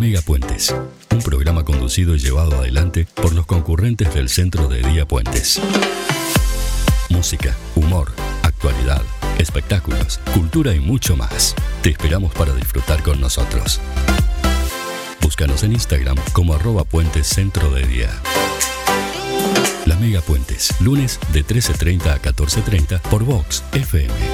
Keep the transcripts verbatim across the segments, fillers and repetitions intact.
Megapuentes, un programa conducido y llevado adelante por los concurrentes del Centro de Día Puentes. Música, humor, actualidad, espectáculos, cultura y mucho más. Te esperamos para disfrutar con nosotros. Búscanos en Instagram como arroba puentes centro de día. La Megapuentes, lunes de trece treinta a catorce treinta por Vox F M.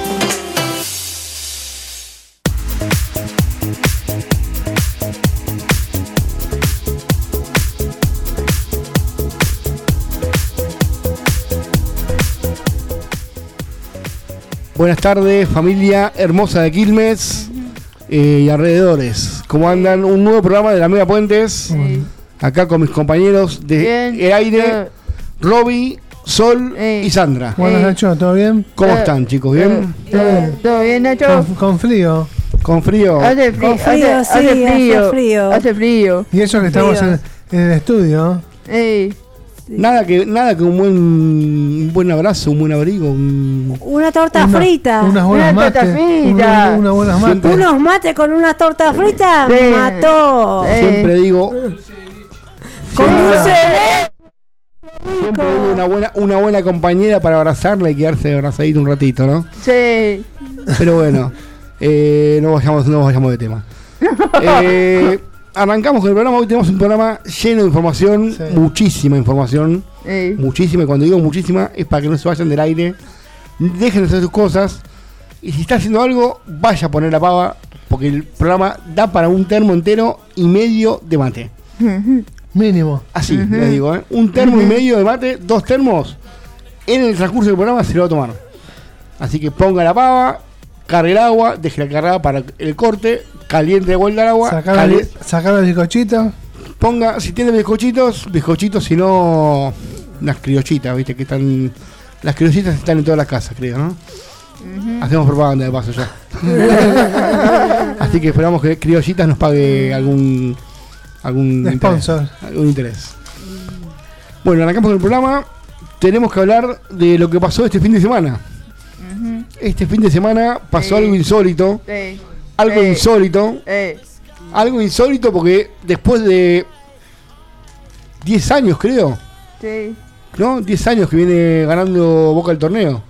Buenas tardes, familia hermosa de Quilmes eh, y alrededores. ¿Cómo andan? Un nuevo programa de la Mega Puentes. Sí. Acá con mis compañeros de bien, El Aire, bien. Roby, Sol Ey. y Sandra. Buenas, Nacho, ¿todo bien? ¿Cómo eh, están, chicos? ¿Bien? Eh, ¿Todo bien, Nacho? Con, con frío. Con frío. Hace frío, con frío, hace, sí, hace frío. Hace frío. Hace frío. Y eso que estamos en, en el estudio. Ey. Nada que nada que un buen un buen abrazo, un buen abrigo, un... una torta una, frita, unas buenas una mates, torta frita, una, una buenas mates. Siempre. Unos mates con una torta frita, sí. mató. Sí. Siempre digo, con dulce. Siempre digo una buena una buena compañera para abrazarla y quedarse abrazadito un ratito, ¿no? Sí. Pero bueno, eh, no vayamos no vayamos de tema. eh, Arrancamos con el programa. Hoy tenemos un programa lleno de información, sí. muchísima información, sí. muchísima. Y cuando digo muchísima es para que no se vayan del aire, dejen de hacer sus cosas. Y si está haciendo algo, vaya a poner la pava, porque el programa da para un termo entero y medio de mate. Uh-huh. Mínimo. Así, uh-huh. les digo, ¿eh? Un termo uh-huh. y medio de mate, dos termos, en el transcurso del programa se lo va a tomar. Así que ponga la pava, cargue el agua, deje la cargada para el corte, caliente de vuelta el agua, sacar, cali- sacar los bizcochitos. Ponga, si tiene bizcochitos, bizcochitos, si no, unas criollitas, viste que están, las criollitas están en todas las casas, creo, ¿no? Uh-huh. Hacemos propaganda de paso ya. Así que esperamos que criollitas nos pague algún algún sponsor, interés, algún interés. Bueno, arrancamos con el programa. Tenemos que hablar de lo que pasó este fin de semana. Uh-huh. Este fin de semana pasó sí. algo insólito. Sí. Algo eh, insólito, eh. algo insólito porque después de diez años, creo, sí. ¿no? diez años que viene ganando Boca el torneo.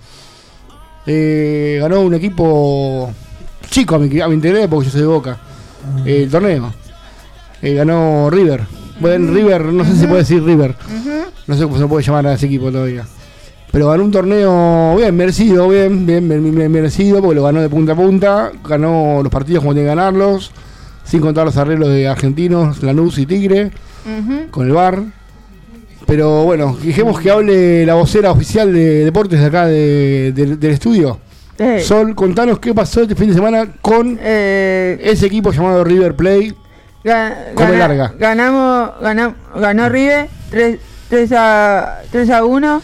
Eh, ganó un equipo chico a mi, a mi interés, porque yo soy de Boca, uh-huh. eh, el torneo. Eh, ganó River. Bueno, uh-huh. River, no sé uh-huh. si se puede decir River. Uh-huh. No sé cómo se puede llamar a ese equipo todavía. Pero ganó un torneo bien merecido, bien, bien, bien, bien merecido, porque lo ganó de punta a punta, ganó los partidos como tiene que ganarlos, sin contar los arreglos de Argentinos, Lanús y Tigre, uh-huh. con el V A R. Pero bueno, dijimos que hable la vocera oficial de deportes de acá de, de, del estudio. Hey. Sol, contanos qué pasó este fin de semana con eh, ese equipo llamado River Plate. Ga- gana, larga. Ganamos, ganamos, ganó River tres a uno.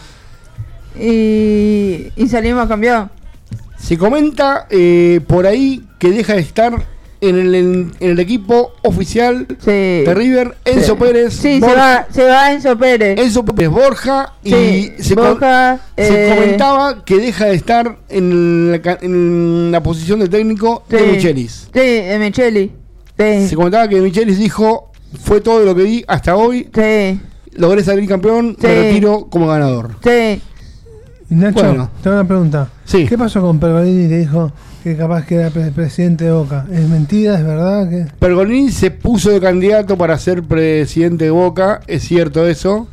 Y, y salimos campeón. Se comenta eh, por ahí que deja de estar en el, en, en el equipo oficial sí. de River Enzo sí. Pérez. Sí, Borja, se va, se va Enzo Pérez. Enzo Pérez Borja. Sí, y se, Borja, con, eh, se comentaba que deja de estar en la, en la posición de técnico sí. de Michelis. Sí, de Michelis. Sí. Se comentaba que Michelis dijo: fue todo lo que di hasta hoy. Sí. Logré salir campeón, sí. me retiro como ganador. Sí. Nacho, bueno. Tengo una pregunta. Sí. ¿Qué pasó con Pergolini que dijo que capaz que era pre- presidente de Boca? ¿Es mentira? ¿Es verdad? que Pergolini se puso de candidato para ser presidente de Boca, es cierto eso.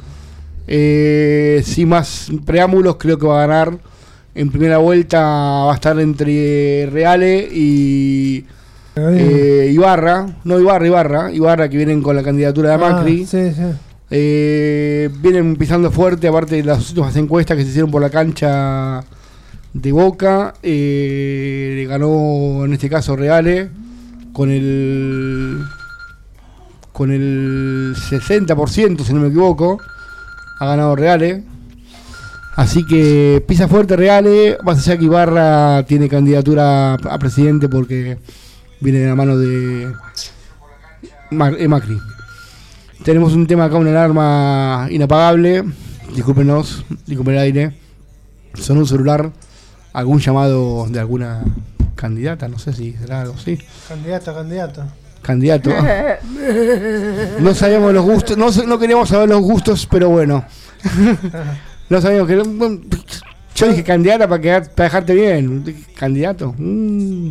Eh, sin más preámbulos, creo que va a ganar. En primera vuelta va a estar entre Reale y eh, Ibarra. No, Ibarra, Ibarra. Ibarra que vienen con la candidatura de Macri. Ah, sí, sí. Eh, vienen pisando fuerte, aparte de las últimas encuestas que se hicieron por la cancha de Boca. Eh, ganó en este caso Reale con el con el sesenta por ciento, si no me equivoco. Ha ganado Reale. Así que pisa fuerte Reale. Más allá que Ibarra tiene candidatura a presidente porque viene de la mano de Macri. Tenemos un tema acá, una alarma inapagable. Discúlpenos, disculpen el aire. Sonó un celular. Algún llamado de alguna candidata, no sé si será algo así. Candidata, candidata. candidato. No sabíamos los gustos, no, no queríamos saber los gustos, pero bueno. No sabíamos que... Bueno, yo dije candidata para, quedar, para dejarte bien. ¿Candidato? Mm.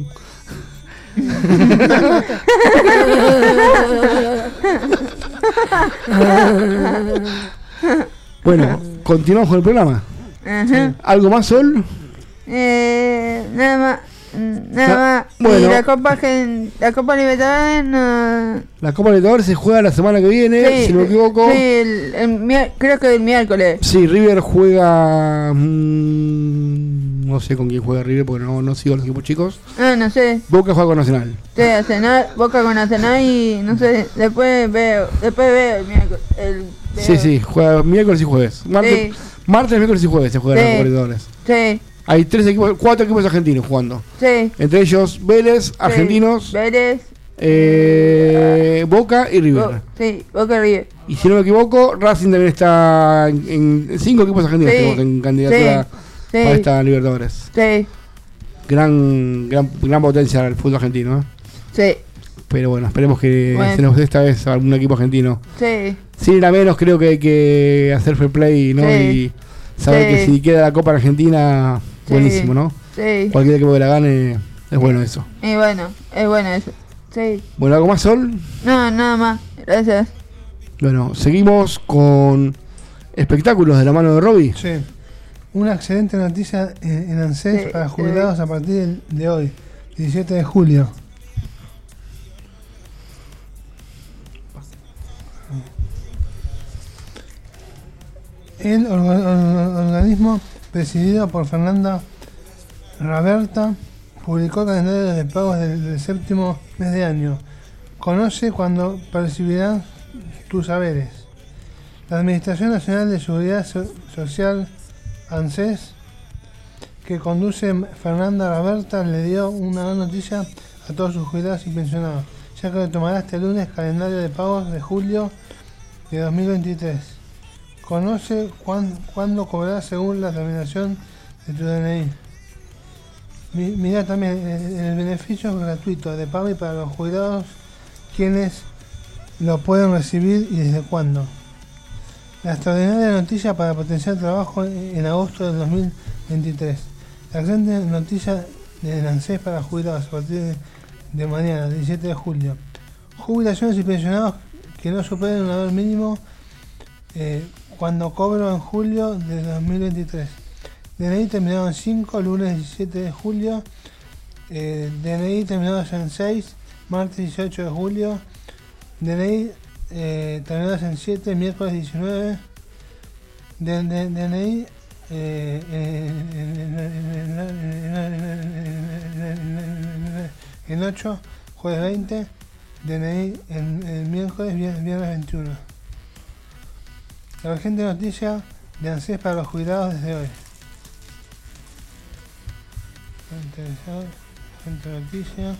Bueno, continuamos con el programa. Ajá. ¿Algo más, Sol? Eh, nada más. Nada más. Bueno. Y la Copa, Gen- la Copa Libertadores no. La Copa Libertadores se juega la semana que viene, Sí, si no me equivoco. Sí, el, el mier- creo que el miércoles. Sí, River juega... mmm, no sé con quién juega River porque no, no sigo los equipos chicos. Ah, no sé. Boca juega con Nacional. Sí, Arsenal, Boca con Arsenal y no sé. Después veo. Después veo el miércoles. El, veo. Sí, sí, juega miércoles y jueves. Martes, Sí. martes miércoles y jueves se juegan Sí. las Copa Libertadores. Sí, Hay tres equipos, cuatro equipos argentinos jugando. sí. Entre ellos Vélez, Argentinos, Sí. Vélez. eh, Boca y River. Bo- sí, Boca y River. Y si no me equivoco, Racing también está en, en cinco equipos argentinos Sí. tenemos en candidatura Sí. para Sí. esta Libertadores. Sí, Gran, gran, gran potencia el fútbol argentino, ¿eh? sí, Pero bueno, esperemos que Bueno. se nos dé esta vez algún equipo argentino. sí. Sin ir a menos, creo que hay que hacer fair play, ¿no? Sí. Y saber Sí. que si queda la Copa Argentina, Sí. buenísimo, ¿no? Sí. Cualquier equipo que la gane, es bueno eso. Y bueno, es bueno eso. Sí. Bueno, ¿algo más, Sol? No, nada más. Gracias. Bueno, seguimos con espectáculos de la mano de Robbie. Sí. Una excelente noticia en, en ANSES Sí, para sí. jubilados a partir del- de hoy, diecisiete de julio. El orga- or- organismo presidido por Fernanda Raberta publicó el calendario de pagos del, del séptimo mes de año. Conoce cuando percibirán tus saberes. La Administración Nacional de Seguridad So- Social, ANSES, que conduce Fernanda Raberta, le dio una gran noticia a todos sus jubilados y pensionados, ya que retomará este lunes calendario de pagos de julio de dos mil veintitrés. Conoce cuán- cuándo cobrarás según la terminación de tu D N I. Mi- Mira también el, el beneficio gratuito de PAMI para los jubilados, quienes lo pueden recibir y desde cuándo. La extraordinaria noticia para potenciar trabajo en, en agosto del dos mil veintitrés. La excelente noticia de ANSES para jubilados a partir de, de mañana, diecisiete de julio. Jubilaciones y pensionados que no superen un valor mínimo eh, cuando cobro en julio de dos mil veintitrés. D N I terminado en cinco, lunes diecisiete de julio. Eh, D N I terminados en seis, martes dieciocho de julio. D N I eh, terminados en siete, miércoles diecinueve. D- D- D N I eh, en ocho, jueves veinte. D N I en, en miércoles, viernes, viernes veintiuno. La urgente noticia de ANSES para los jubilados desde hoy. Interesante, urgente noticia.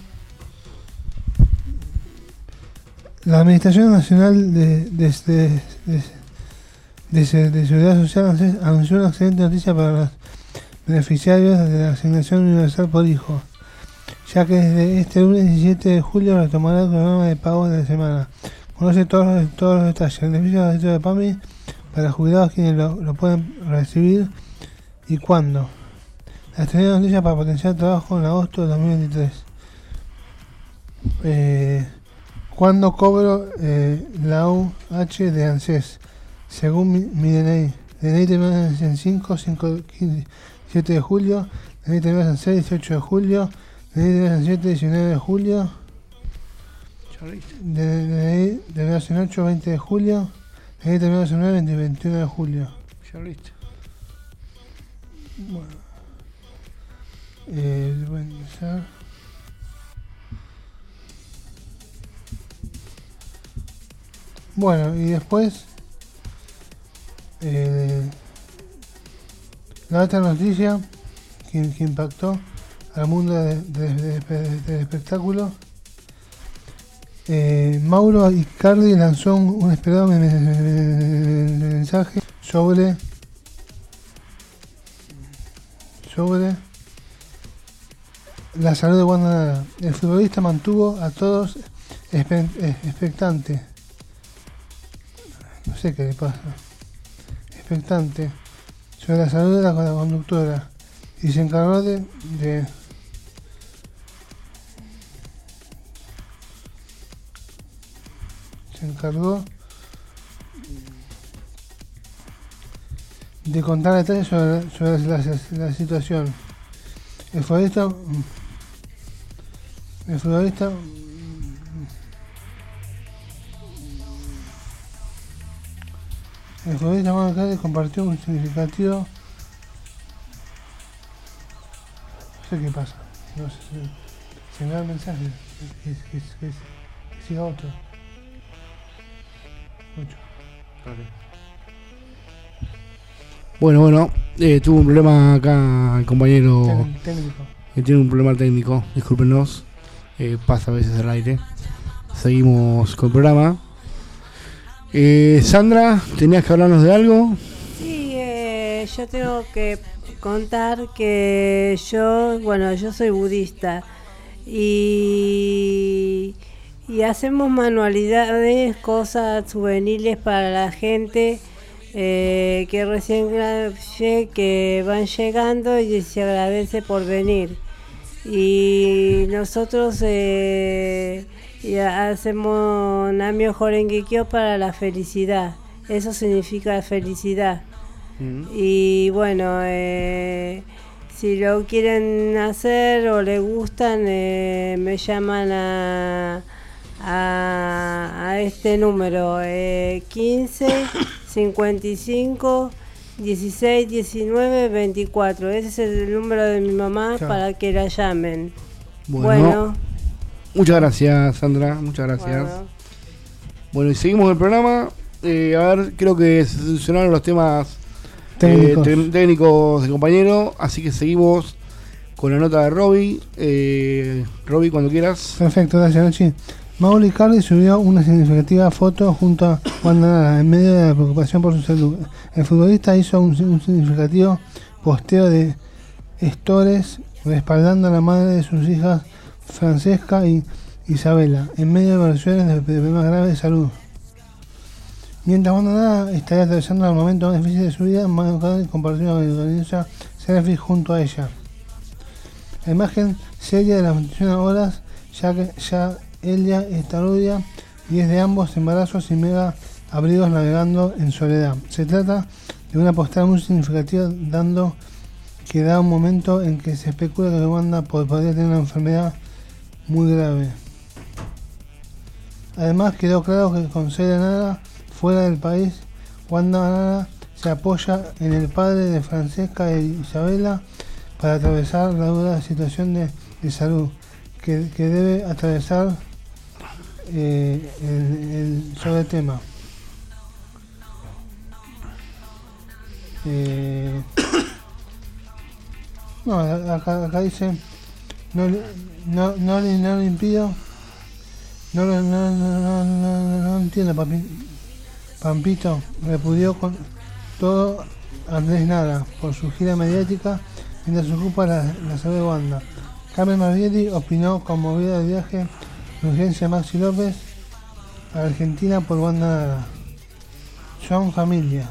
La Administración Nacional de, de, de, de, de, de Seguridad Social ANSES anunció una excelente noticia para los beneficiarios de la asignación universal por hijo, ya que desde este lunes diecisiete de julio retomará el programa de pagos de la semana. Conoce todos los, todos los detalles. El beneficio gratuito de PAMI para jubilados quienes lo, lo pueden recibir y cuándo. La excelente noticia para potenciar trabajo en agosto de dos mil veintitrés. Eh, ¿Cuándo cobro eh, la U H de ANSES? Según mi, mi D N I. D N I termina en cinco, cinco, quince, siete de julio. D N I termina en seis, dieciocho de julio. D N I termina en siete, diecinueve de julio. D N I termina en ocho, veinte de julio. D N I termina en nueve, veinte, veintiuno de julio. Ya listo. Bueno. Eh, voy a empezar. Bueno, y después eh, la otra noticia que, que impactó al mundo de- de- de- de- del espectáculo. Eh, Mauro Icardi lanzó un, un esperado men- men- mensaje sobre sobre la salud de Wanda Nara. El futbolista mantuvo a todos espe- eh, expectante. No sé qué le pasa. Expectante sobre la salud de la, la conductora y se encargó de, de se encargó de contar detalles sobre, sobre la, la, la situación. El futbolista el futbolista el futbolista Manuel Cádiz compartió un significativo. No sé qué pasa, no sé si se me da el mensaje que, que, que, que, que siga otro. Mucho. Vale. Bueno, bueno, eh, tuvo un problema acá el compañero. Técnico. técnico. Que tiene un problema técnico, discúlpenos. Eh, pasa a veces al aire. Seguimos con el programa. Eh, Sandra, ¿tenías que hablarnos de algo? Sí, eh, yo tengo que contar que yo, bueno, yo soy budista y, y hacemos manualidades, cosas juveniles para la gente eh, que recién que van llegando y se agradece por venir. Y nosotros eh, y hacemos Namio Horengekyo para la felicidad. Eso significa felicidad. Mm. Y bueno, eh, si lo quieren hacer o les gustan, eh, me llaman a, a, a este número eh, quince cincuenta y cinco dieciséis diecinueve veinticuatro. Ese es el número de mi mamá. Chao. Para que la llamen. Bueno, bueno. Muchas gracias, Sandra, muchas gracias. Bueno, bueno y seguimos el programa. Eh, a ver, creo que se solucionaron los temas técnicos, eh, te- técnicos del compañero, así que seguimos con la nota de Robbie. Eh, Robbie, cuando quieras. Perfecto, gracias, Nachi. Mauro Icardi subió una significativa foto junto a Wanda Nara en medio de la preocupación por su salud. El futbolista hizo un, un significativo posteo de stories respaldando a la madre de sus hijas Francesca y Isabela en medio de versiones de problemas graves de salud. Mientras Wanda Nara estaría atravesando el momento más difícil de su vida, Mauro Icardi compartió una organización selfie junto a ella. La imagen seria de las veintiuna horas, ya que ya ella está rubia y es de ambos embarazos y mega abrigos navegando en soledad. Se trata de una postal muy significativa, dando que da un momento en que se especula que Wanda podría tener una enfermedad muy grave. Además quedó claro que con Celia Nara fuera del país, Wanda Nara se apoya en el padre de Francesca e Isabela para atravesar la dura situación de, de salud que, que debe atravesar eh, el, el sobre tema. Eh, no, acá, acá dice no, no, no, le, no le impido no, no, no, no, no, no, no entiendo, papi, Pampito repudió con todo Andrés Nara por su gira mediática mientras se ocupa la, la salud de Wanda. Carmen Barbieri opinó conmovida del viaje de urgencia Maxi López a Argentina por Wanda Nara. Son familia.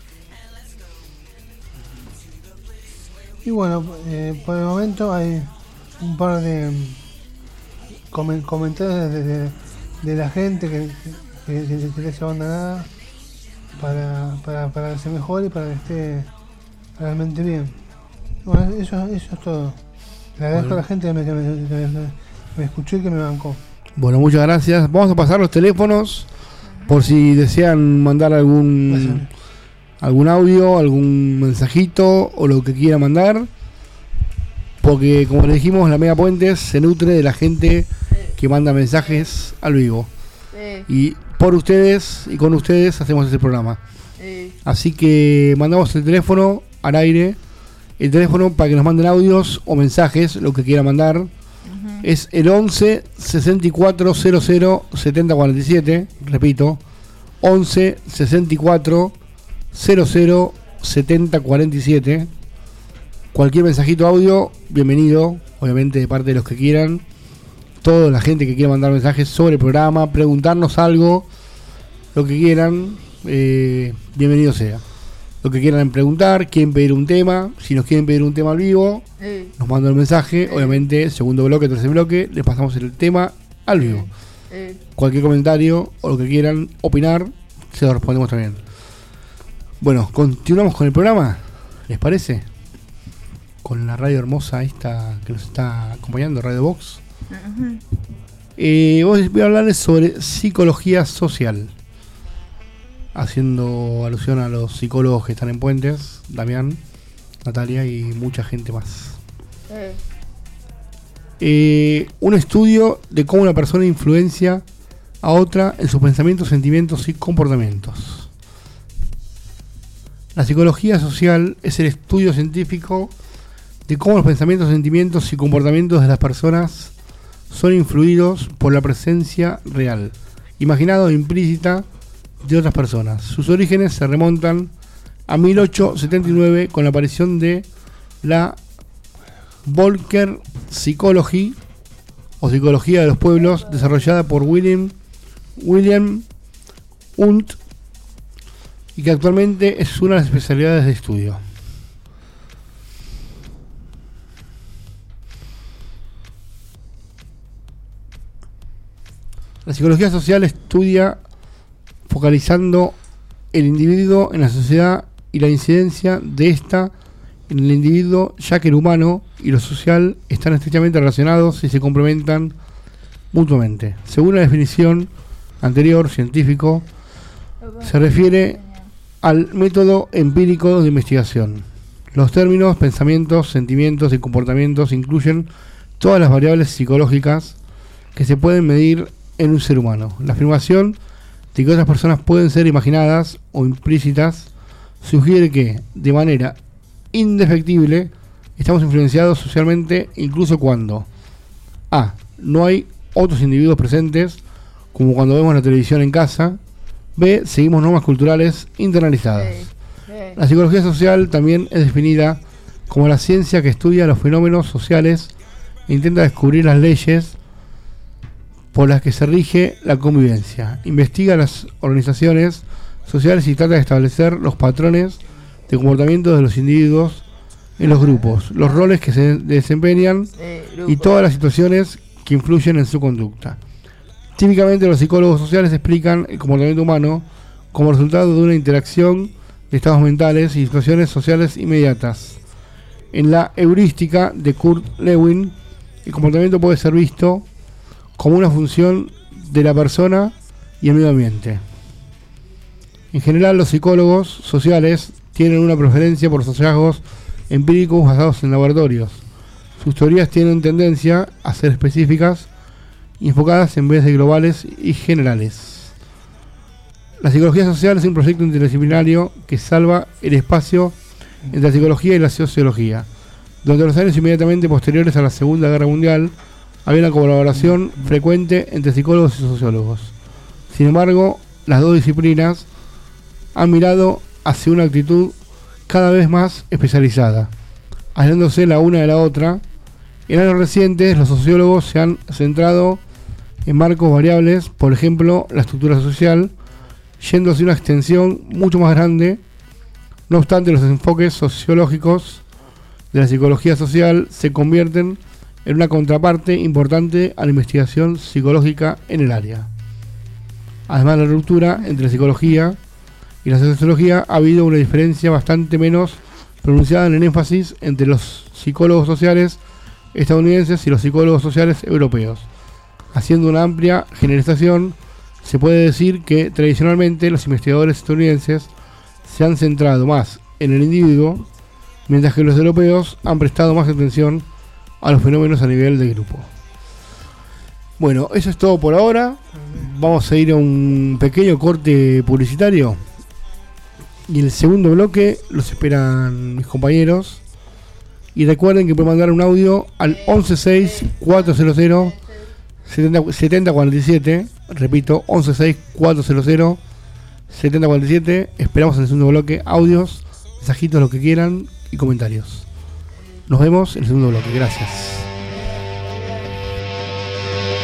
Y bueno, eh, por el momento hay un par de comen- comentarios de, de, de la gente que, que, que, que le hace Wanda Nara para, para, para que se mejore y para que esté realmente bien. Bueno, eso, eso es todo. Le agradezco bueno. a la gente que me, que, me, que me, me escuchó y que me bancó. Bueno, muchas gracias. Vamos a pasar los teléfonos por si desean mandar algún algún audio, algún mensajito o lo que quiera mandar. Porque como le dijimos, la Mega Puentes se nutre de la gente que manda mensajes al vivo. Sí. Y por ustedes y con ustedes hacemos este programa. Sí. Así que mandamos el teléfono al aire. El teléfono para que nos manden audios o mensajes, lo que quiera mandar, uh-huh. es el once sesenta y cuatro cero cero setenta cuarenta y siete. Repito, once sesenta y cuatro cero cero setenta cuarenta y siete. Cualquier mensajito audio, bienvenido, obviamente de parte de los que quieran. toda la gente que quiera mandar mensajes sobre el programa, preguntarnos algo, lo que quieran, eh, bienvenido sea. Lo que quieran preguntar, quieren pedir un tema, si nos quieren pedir un tema al vivo, Sí. nos mandan el mensaje, Sí. obviamente, segundo bloque, tercer bloque, les pasamos el tema al vivo. Eh, Cualquier comentario o lo que quieran opinar, se lo respondemos también. Bueno, continuamos con el programa, ¿les parece? Con la radio hermosa esta que nos está acompañando, Radio Box. ujú. Eh, voy a hablarles sobre psicología social, haciendo alusión a los psicólogos que están en Puentes, Damián, Natalia y mucha gente más. Eh, Eh, un estudio de cómo una persona influencia a otra en sus pensamientos, sentimientos y comportamientos. La psicología social es el estudio científico de cómo los pensamientos, sentimientos y comportamientos de las personas son influidos por la presencia real, imaginada o implícita, de otras personas. Sus orígenes se remontan a mil ochocientos setenta y nueve con la aparición de la Volcker Psychology o Psicología de los Pueblos, desarrollada por William William Wundt y que actualmente es una de las especialidades de estudio. La psicología social estudia focalizando el individuo en la sociedad y la incidencia de esta en el individuo, ya que el humano y lo social están estrechamente relacionados y se complementan mutuamente. Según la definición anterior, científico, se refiere al método empírico de investigación. Los términos, pensamientos, sentimientos y comportamientos incluyen todas las variables psicológicas que se pueden medir en un ser humano. La afirmación de que otras personas pueden ser imaginadas o implícitas sugiere que, de manera indefectible, estamos influenciados socialmente incluso cuando A. No hay otros individuos presentes, como cuando vemos la televisión en casa. B. Seguimos normas culturales internalizadas. eh, eh. La psicología social también es definida como la ciencia que estudia los fenómenos sociales e intenta descubrir las leyes por las que se rige la convivencia. Investiga las organizaciones sociales y trata de establecer los patrones de comportamiento de los individuos en los grupos, los roles que se desempeñan Eh, y grupo. todas las situaciones que influyen en su conducta. Típicamente los psicólogos sociales explican el comportamiento humano como resultado de una interacción de estados mentales y situaciones sociales inmediatas. En la heurística de Kurt Lewin, el comportamiento puede ser visto como una función de la persona y el medio ambiente. En general, los psicólogos sociales tienen una preferencia por los hallazgos empíricos basados en laboratorios. Sus teorías tienen tendencia a ser específicas y enfocadas en vez de globales y generales. La psicología social es un proyecto interdisciplinario que salva el espacio entre la psicología y la sociología. Durante los años inmediatamente posteriores a la Segunda Guerra Mundial, había una colaboración frecuente entre psicólogos y sociólogos. Sin embargo, las dos disciplinas han mirado hacia una actitud cada vez más especializada, aislándose la una de la otra. En años recientes, los sociólogos se han centrado en marcos variables, por ejemplo, la estructura social, yendo hacia una extensión mucho más grande. No obstante, los enfoques sociológicos de la psicología social se convierten en una contraparte importante a la investigación psicológica en el área. Además de la ruptura entre la psicología y la sociología, ha habido una diferencia bastante menos pronunciada en el énfasis entre los psicólogos sociales estadounidenses y los psicólogos sociales europeos. Haciendo una amplia generalización, se puede decir que tradicionalmente los investigadores estadounidenses se han centrado más en el individuo, mientras que los europeos han prestado más atención a los fenómenos a nivel de grupo. Bueno, eso es todo por ahora. Vamos a ir a un pequeño corte publicitario y en el segundo bloque los esperan mis compañeros. Y recuerden que pueden mandar un audio al once seis cuatrocientos setenta cuarenta y siete. Repito, once seis cuatrocientos setenta cuarenta y siete. Esperamos en el segundo bloque audios, mensajitos, lo que quieran y comentarios. Nos vemos en el segundo bloque. Gracias.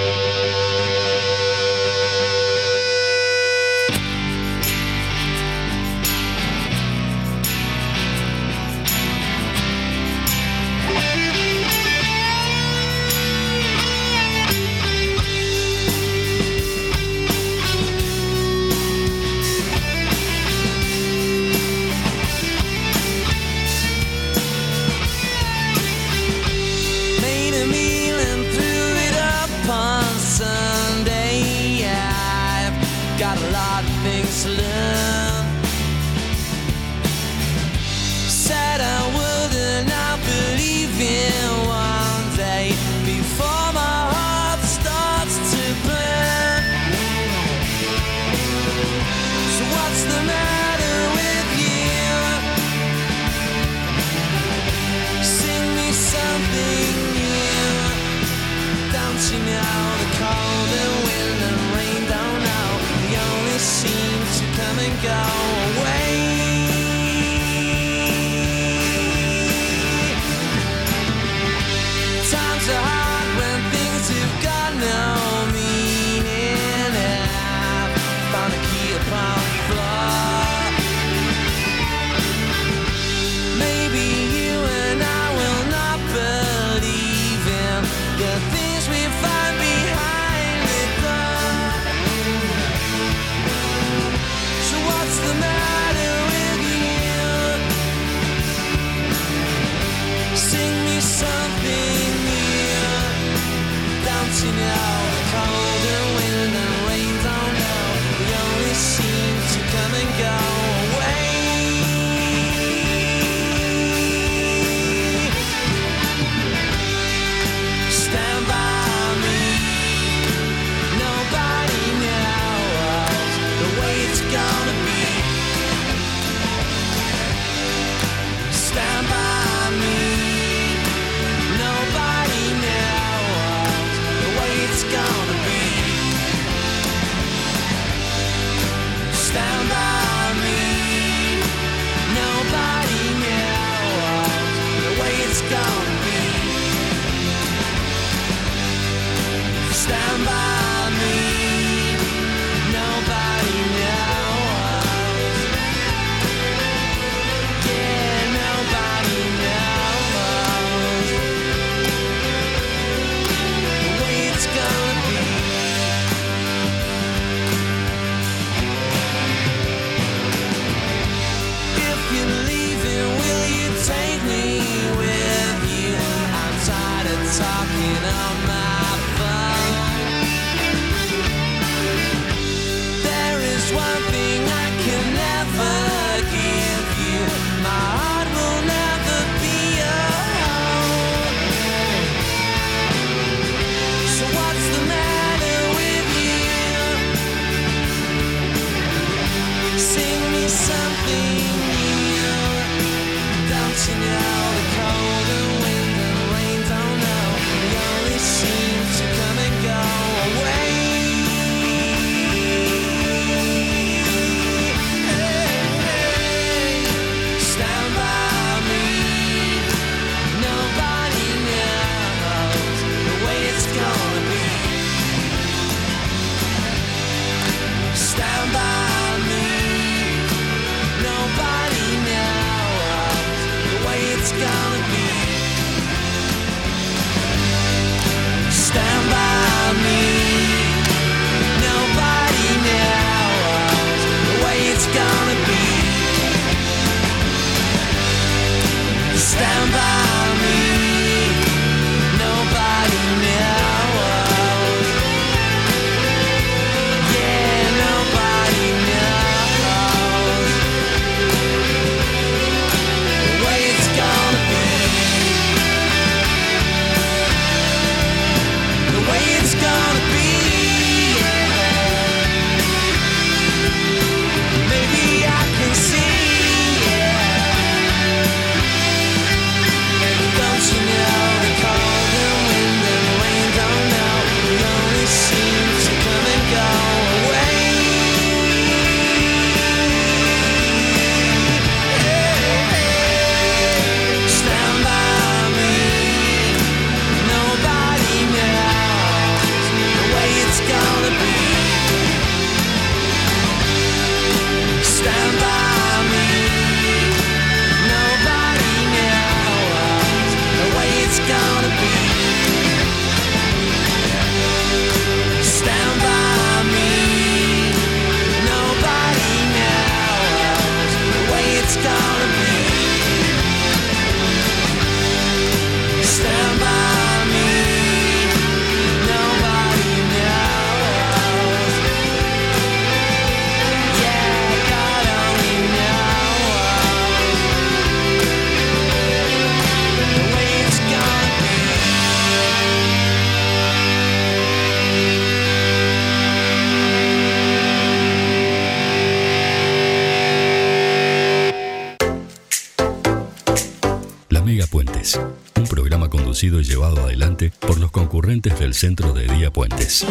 Megapuentes, un programa conducido y llevado adelante por los concurrentes del Centro de Día Puentes.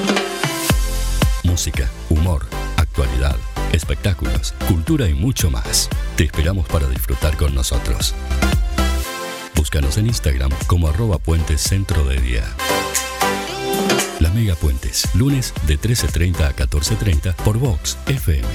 Música, humor, actualidad, espectáculos, cultura y mucho más. Te esperamos para disfrutar con nosotros. Búscanos en Instagram como arroba puentes centro de día. La Megapuentes, lunes de trece treinta a catorce treinta por Vox F M.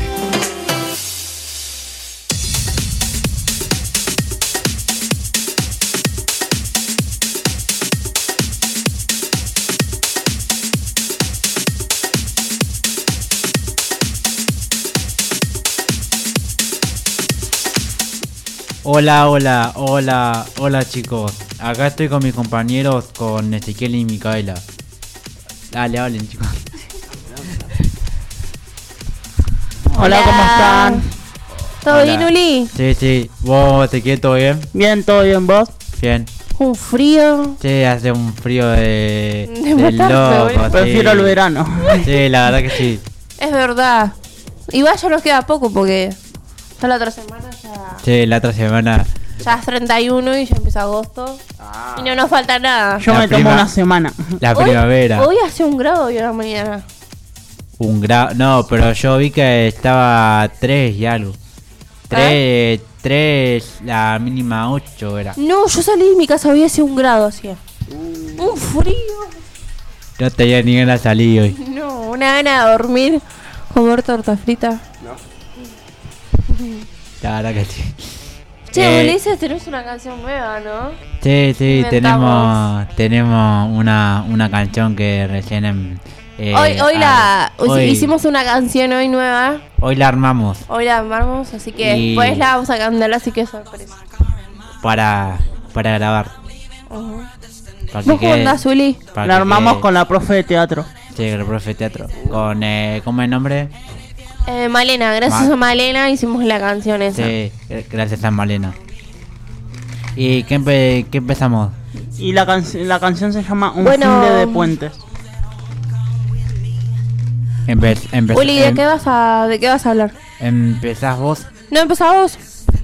Hola, hola, hola, hola chicos. Acá estoy con mis compañeros, con Ezequiel y Micaela. Dale, hablen chicos. Hola, ¿cómo están? ¿Todo Hola. bien, Uli? Sí, sí. ¿Vos, Ezequiel, todo bien? Bien, todo bien, ¿vos? Bien. Un frío. Sí, hace un frío de... De del matarse, loco, boludo. sí. Prefiero el verano. Sí, la verdad que sí. Es verdad. Igual ya nos queda poco porque ya la otra semana ya, Sí, la otra semana... ya es treinta y uno y ya empieza agosto. Y no nos falta nada. Yo La me tomo prima- una semana. La Hoy- primavera. Hoy hace un grado y a la mañana. Un grado... No, pero yo vi que estaba tres y algo. Tres... Tres... La mínima ocho era. No, yo salí de mi casa hoy hace un grado hacía. Un frío. No tenía ni ganas de salir hoy. No, una gana de dormir, comer torta frita. La verdad que sí. Che, Eh, Ulises, tenés una canción nueva, ¿no? Sí, sí, Inventamos. tenemos tenemos una, una canción que recién em, eh, hoy hoy la ah, hoy, hicimos una canción hoy nueva. hoy la armamos Hoy la armamos, así que Y- después la vamos a cantar, así que sorpresa. para para grabar. Ujú. Para ¿Vos que cómo quede- andás, Uli? para La que armamos quede- con la profe de teatro. Sí, con el profe de teatro. Con eh, ¿cómo es el nombre? Eh, Malena, gracias Ma- a Malena hicimos la canción esa. Sí, gr- gracias a Malena. ¿Y qué, empe- qué empezamos? Y la, can- la canción se llama Un Bueno. fin de, de puentes. Empe empe Uli, ¿de em- qué vas a de qué vas a hablar? ¿Empezás vos? ¿No empezamos?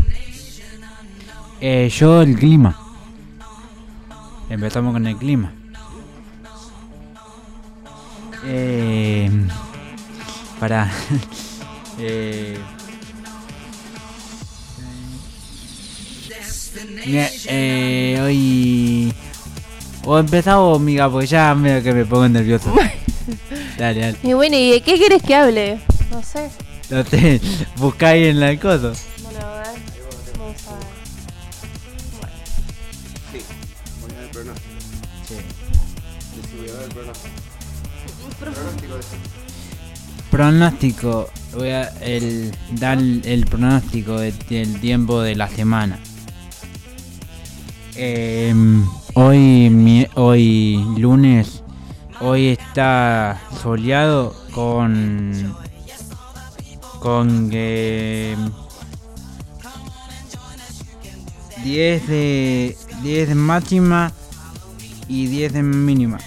Eh, yo el clima. Empezamos con el clima. Eh, para. eh, mira, eh, hoy. O empezamos, amiga, porque ya medio que me pongo nervioso. Dale, dale. Y bueno, ¿y de qué quieres que hable? No sé. No te busca ahí en la cosa. Bueno, a ver. Vamos a ver. Pronóstico. Voy a el, dar el pronóstico de- del tiempo de la semana. Eh, hoy, mi- hoy lunes, hoy está soleado con con eh, diez de diez de máxima y diez de mínima.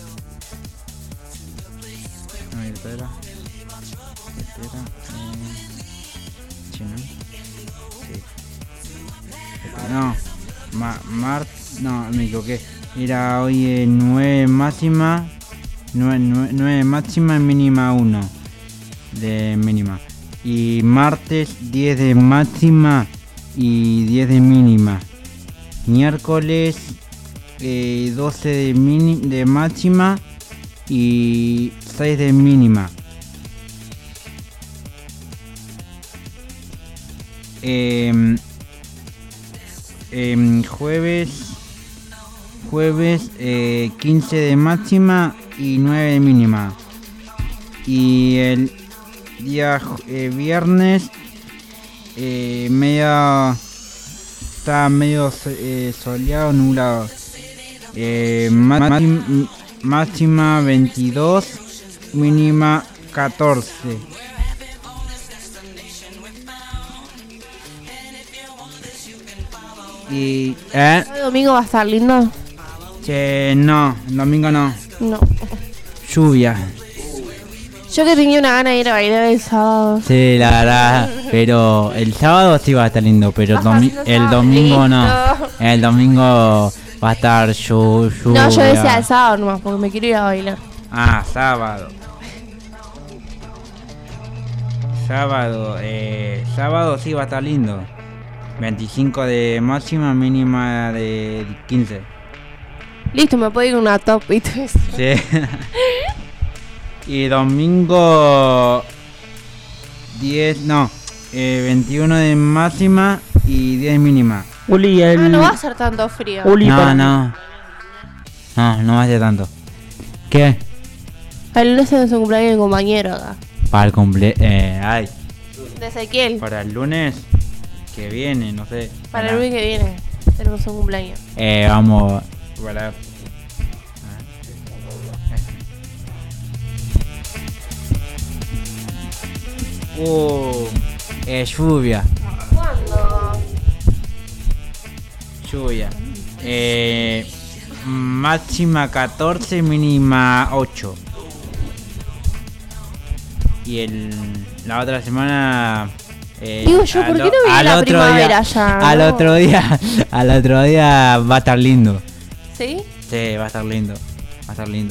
A ver, espera. Espera. Eh, sí, ¿no? Sí. Espera, no. Ma, mar, no, me equivoqué. Era hoy eh, nueve máxima. nueve máxima y mínima uno de mínima. Y martes diez de máxima y diez de mínima. Miércoles eh, doce de, mini, de máxima y seis de mínima. Eh, eh, jueves jueves eh, quince de máxima y nueve de mínima. Y el día eh, viernes eh, medio está medio eh, soleado, nublado. Eh, má- má- máxima veintidós, mínima catorce. Y eh, ¿El domingo va a estar lindo? che, no, domingo no. No. Lluvia. Yo que tenía una gana de ir a bailar el sábado. Sí, la verdad, pero el sábado sí va a estar lindo, pero Va a estar domi- lindo el el sábado, domingo no. listo. El domingo va a estar llu- lluvia. No, yo decía el sábado nomás, porque me quiero ir a bailar. Ah, sábado. Sábado, eh, sábado sí va a estar lindo. veinticinco de máxima, mínima de quince. Listo, me puedo ir con una top y todo eso. Sí. Y domingo diez, no, eh, veintiuno de máxima y diez de mínima. Uli, el... Ah, no va a ser tanto frío. Uli, No, para- no. No, no va a ser tanto. ¿Qué? El lunes es su cumpleaños de mi compañero acá. Para el cumple... Eh, ay, De Ezequiel. para el lunes que viene, no sé. Para el lunes que viene. Tenemos un cumpleaños. Eh, vamos... Para... Uh, eh, lluvia, ¿Cuándo? lluvia. Eh, máxima catorce, mínima ocho. Y el, la otra semana... eh, Digo yo, ¿por al qué o- no viene al la otro primavera día- ya? Al No. otro día, al otro día va a estar lindo. ¿Sí? Sí, va a estar lindo. Va a estar lindo.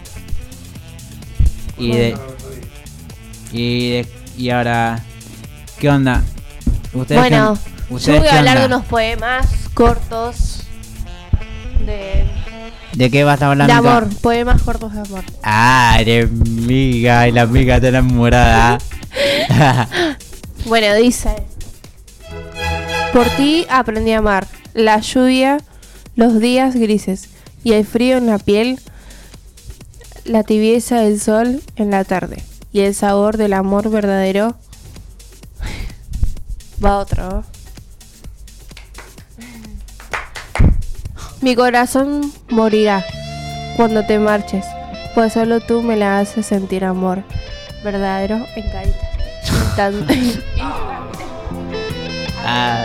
Y de, y de, y ahora, ¿qué onda? ¿Ustedes Bueno, qué, yo ustedes voy a qué hablar de onda? unos poemas cortos de ¿De qué vas a hablar? De Mica? amor, poemas cortos de amor. Ah, de amiga, y la amiga está enamorada. Bueno, dice: por ti aprendí a amar la lluvia, los días grises y el frío en la piel, la tibieza del sol en la tarde y el sabor del amor verdadero. Va otro, ¿no? Mi corazón morirá cuando te marches, pues solo tú me la haces sentir amor verdadero en cada instante. Ah.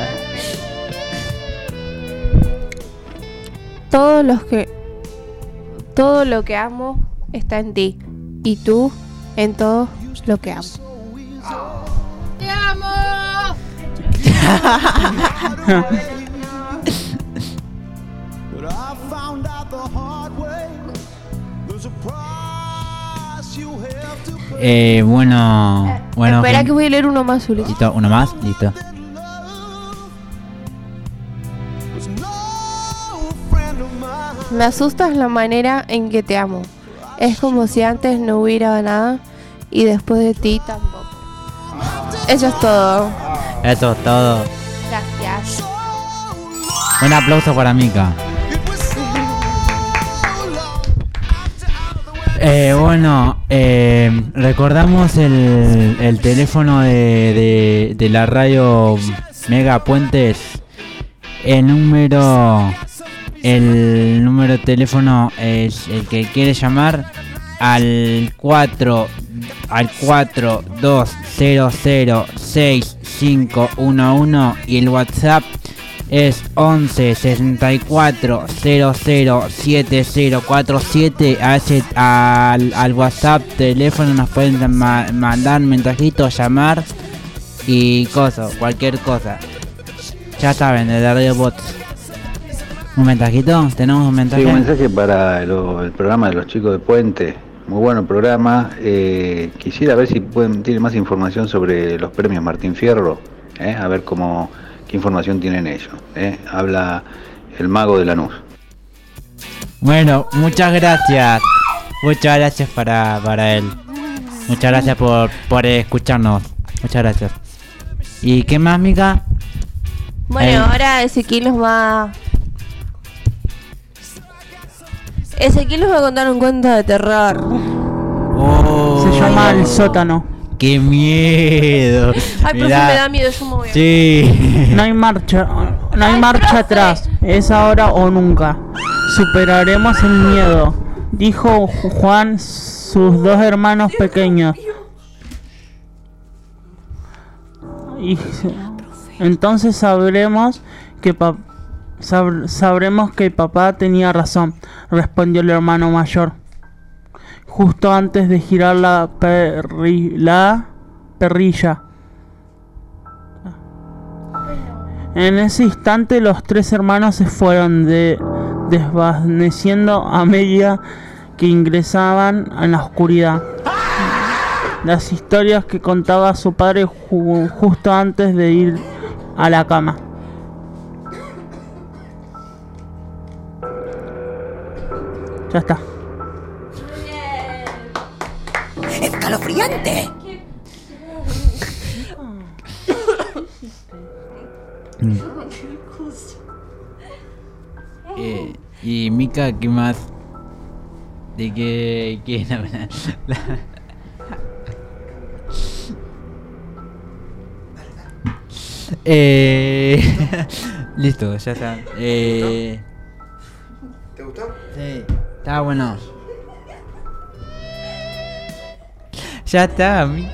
Todos los que todo lo que amo está en ti y tú en todo lo que amo. ¡Te amo! Eh, bueno, bueno. Espera gen- que voy a leer uno más, Ulises. Listo, uno más, listo. Me asustas la manera en que te amo. Es como si antes no hubiera nada y después de ti tampoco. Eso es todo. Eso es todo. Gracias. Un aplauso para Mica. Eh, bueno, eh, recordamos el, el teléfono de, de, de la radio Mega Puentes. El número, el número de teléfono es el que quiere llamar al cuatro al cuatro dos cero cero seis cinco uno uno y el WhatsApp es once sesenta y cuatro cero cero siete cero cuatro siete. A ese, al, al WhatsApp teléfono nos pueden ma- mandar mensajitos, llamar y cosas, cualquier cosa. Ya saben, de Radio Bots. ¿Un mensajito? ¿Tenemos un mensaje? Sí, un mensaje para lo- el programa de los chicos de Puente. Muy bueno el programa. Eh, quisiera ver si pueden tiene más información sobre los premios Martín Fierro. Eh, a ver cómo qué información tienen ellos. Eh. Habla el mago de Lanús. Bueno, muchas gracias. Muchas gracias para, para él. Muchas gracias por, por escucharnos. Muchas gracias. ¿Y qué más, Mica? Bueno, Eh. ahora Ezequiel nos va... Ezequiel nos va a contar un cuento de terror. Oh, Se llama El Sótano. ¡Qué miedo! Ay, profe, me da miedo, yo me voy a... Sí. No hay marcha, no hay Ay, marcha profe. atrás. Es ahora o nunca. Superaremos el miedo, dijo Ju- Juan, sus dos hermanos pequeños. Y entonces sabremos que pa- sab- sabremos que papá tenía razón, respondió el hermano mayor. Justo antes de girar la, perri- la perrilla. En ese instante los tres hermanos se fueron de, desvaneciendo a medida que ingresaban en la oscuridad. Las historias que contaba su padre ju- justo antes de ir a la cama. Ya está. ¡Escalofriante! Eh, y Mica, ¿qué más? ¿De qué? qué la, la- eh, listo, ya está. Eh, ¿Te gustó? sí, está bueno. Ya está, Mica.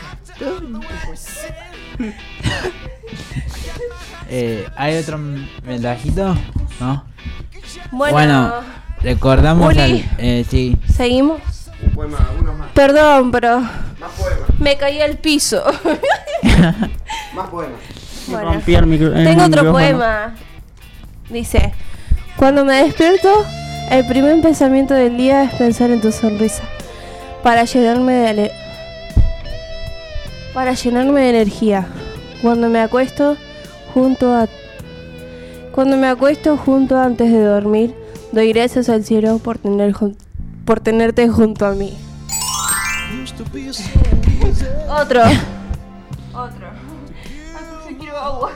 eh, ¿Hay otro mensajito? ¿No? Bueno, Bueno, recordamos Uli. al, eh, sí. ¿seguimos? Un poema, uno más. Perdón, pero Más poemas. me caí al piso. Más poemas. Bueno, Rompí el micro- el tengo otro micrófono. poema. Dice: cuando me despierto, el primer pensamiento del día es pensar en tu sonrisa. Para llenarme de ale- para llenarme de energía. Cuando me acuesto junto a Cuando me acuesto junto antes de dormir, Doy gracias al cielo por, tener, por tenerte junto a mí. Otro. Otro. Ay, yo quiero agua.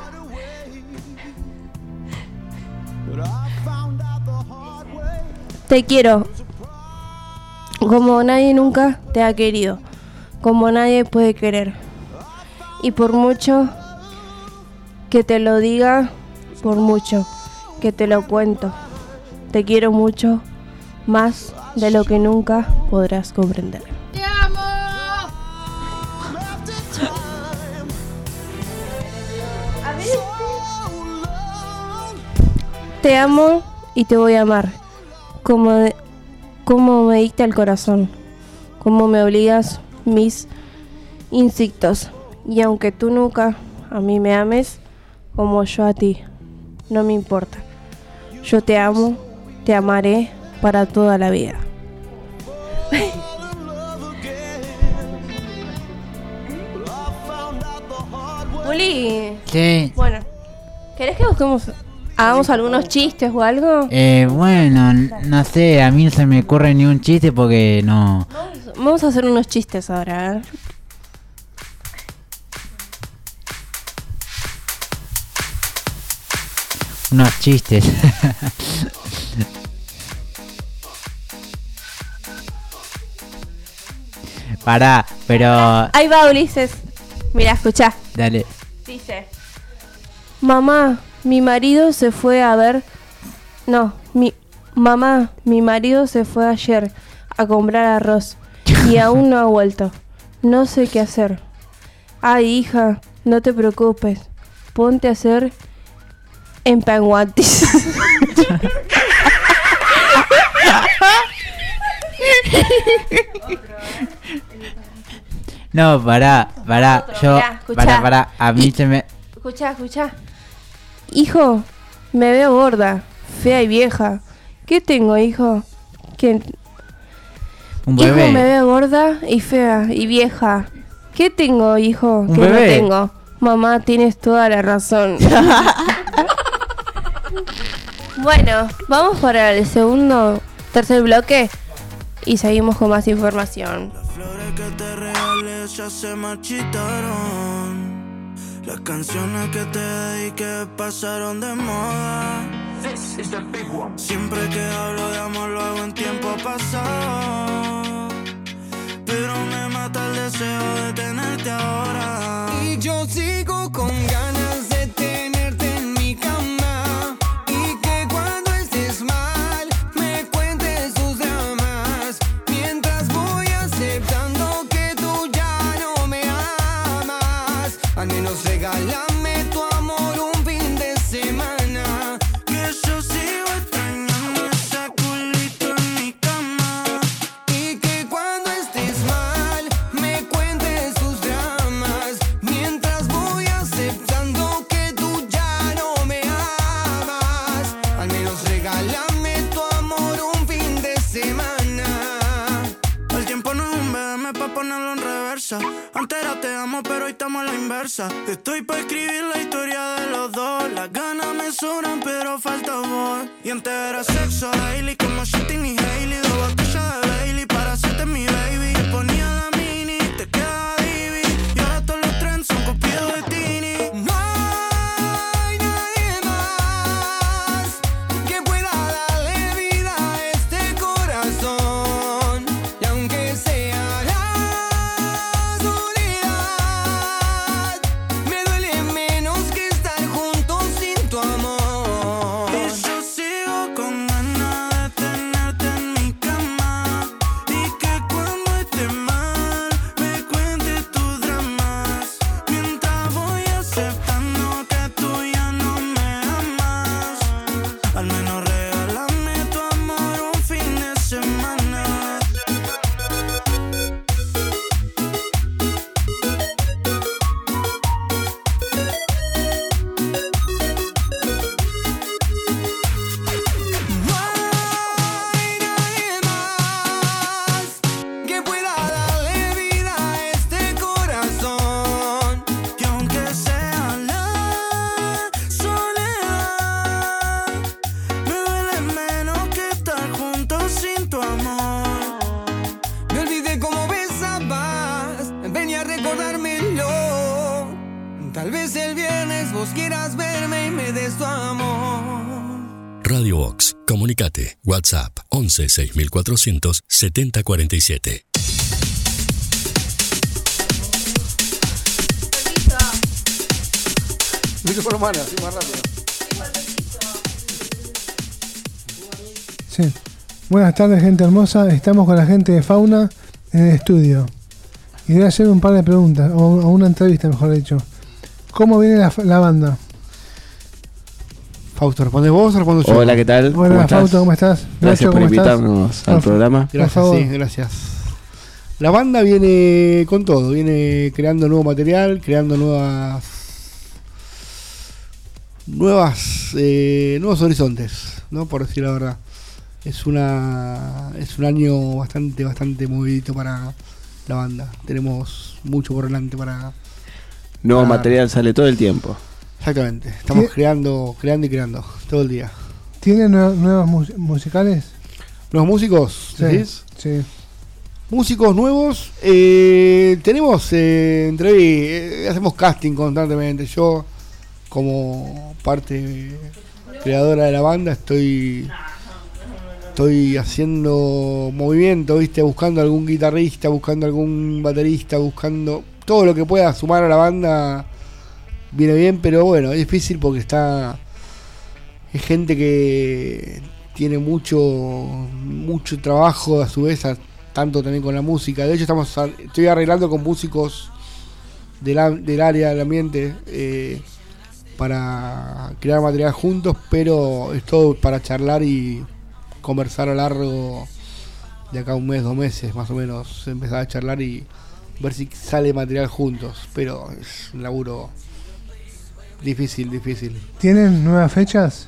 Te quiero como nadie nunca te ha querido, como nadie puede querer. Y por mucho que te lo diga, por mucho que te lo cuento, te quiero mucho, más de lo que nunca podrás comprender. ¡Te amo! Te amo y te voy a amar, como, de, como me dicta el corazón, como me obligas mis instintos. Y aunque tú nunca a mí me ames, como yo a ti, no me importa. Yo te amo, te amaré para toda la vida. Uli. Sí. Bueno, ¿querés que busquemos, hagamos algunos chistes o algo? Eh, bueno, no sé, a mí no se me ocurre ni un chiste porque no... Vamos, vamos a hacer unos chistes ahora. ¿eh? Unos chistes. Pará, pero... Ahí va, Ulises. Mira, escuchá. Dale. Dice: mamá, mi marido se fue a ver... No, mi... Mamá, mi marido se fue ayer a comprar arroz y aún no ha vuelto. No sé qué hacer. Ay, hija, no te preocupes. Ponte a hacer empanguatis. No, pará, pará, Otro, yo... mirá, escuchá. Pará, pará, a mí se me... Escuchá, escuchá. Hijo, me veo gorda, fea y vieja. ¿Qué tengo, hijo? ¿Qué? Un Hijo, bebé. me veo gorda y fea y vieja. ¿Qué tengo, hijo? Un ¿Qué bebé. no tengo? Mamá, tienes toda la razón. Bueno, vamos para el segundo, tercer bloque y seguimos con más información. Las flores que te regalé ya se marchitaron. Las canciones que te dediqué pasaron de moda. Siempre que hablo de amor lo hago en tiempo pasado, pero me mata el deseo de tenerte ahora. Y yo sigo con ganas de tenerte en mi cama, y que cuando estés mal me cuentes tus dramas, mientras voy aceptando que tú ya no me amas. Al menos regálame tu amor un fin de semana, que yo sigo extrañando ese culito en mi cama. Y que cuando estés mal me cuentes tus dramas, mientras voy aceptando que tú ya no me amas. Al menos regálame tu amor un fin de semana. El tiempo no es un B M pa' ponerlo en reversa. Antes era te amo pero hoy estamos a la inversa. Estoy pa' escribir la historia de los dos. Las ganas me sobran pero falta voz. Y antes era sexo daily como Shitting y Hailey. Dos botellas de Bailey para hacerte mi baby. Te ponía la mini, te quedaba divi. Y ahora todos los trends son copiados de Tini. No hay nadie más que pueda darle vida a este corazón. Y aunque sea la soledad, me duele menos que estar juntos sin tu amor. Y yo sigo con ganas de tenerte en mi cama, Tal vez el viernes vos quieras verme y me des tu amor. Radio Vox, comunicate. WhatsApp once seis mil cuatrocientos setenta cuarenta y siete. Micrófono mano, así más rápido. Sí. Buenas tardes, gente hermosa. Estamos con la gente de Fauna en el estudio. Y voy a hacer un par de preguntas, o, o una entrevista, mejor dicho. ¿Cómo viene la, la banda? Fausto, ¿respondes vos o respondo yo? Hola, ¿qué tal? Hola, ¿Cómo Fausto, estás? ¿cómo estás? Gracias Nacho, por ¿cómo invitarnos estás? al Por programa. Gracias, favor. sí, gracias. La banda viene con todo, viene creando nuevo material, creando nuevas nuevas eh, nuevos horizontes, ¿no? Por decir la verdad. Es una es un año bastante bastante movidito para la banda. Tenemos mucho por delante para Nuevo para... material sale todo el tiempo. Exactamente. Estamos ¿Qué? creando, creando y creando todo el día. ¿Tienen nue- nuevos mus- musicales? ¿Los músicos? Sí. ¿Decís? Sí. Músicos nuevos, eh, tenemos eh, entrev- eh, hacemos casting constantemente. Yo, como parte creadora de la banda, estoy estoy haciendo movimiento, viste, buscando algún guitarrista, buscando algún baterista, buscando todo lo que pueda sumar a la banda. Viene bien, pero bueno, es difícil porque está es gente que tiene mucho mucho trabajo a su vez, a, tanto también con la música. De hecho, estamos estoy arreglando con músicos del, a, del área del ambiente eh, para crear material juntos, pero es todo para charlar y conversar a largo de acá un mes, dos meses más o menos, empezar a charlar y ver si sale material juntos, pero es un laburo difícil, difícil. ¿Tienen nuevas fechas?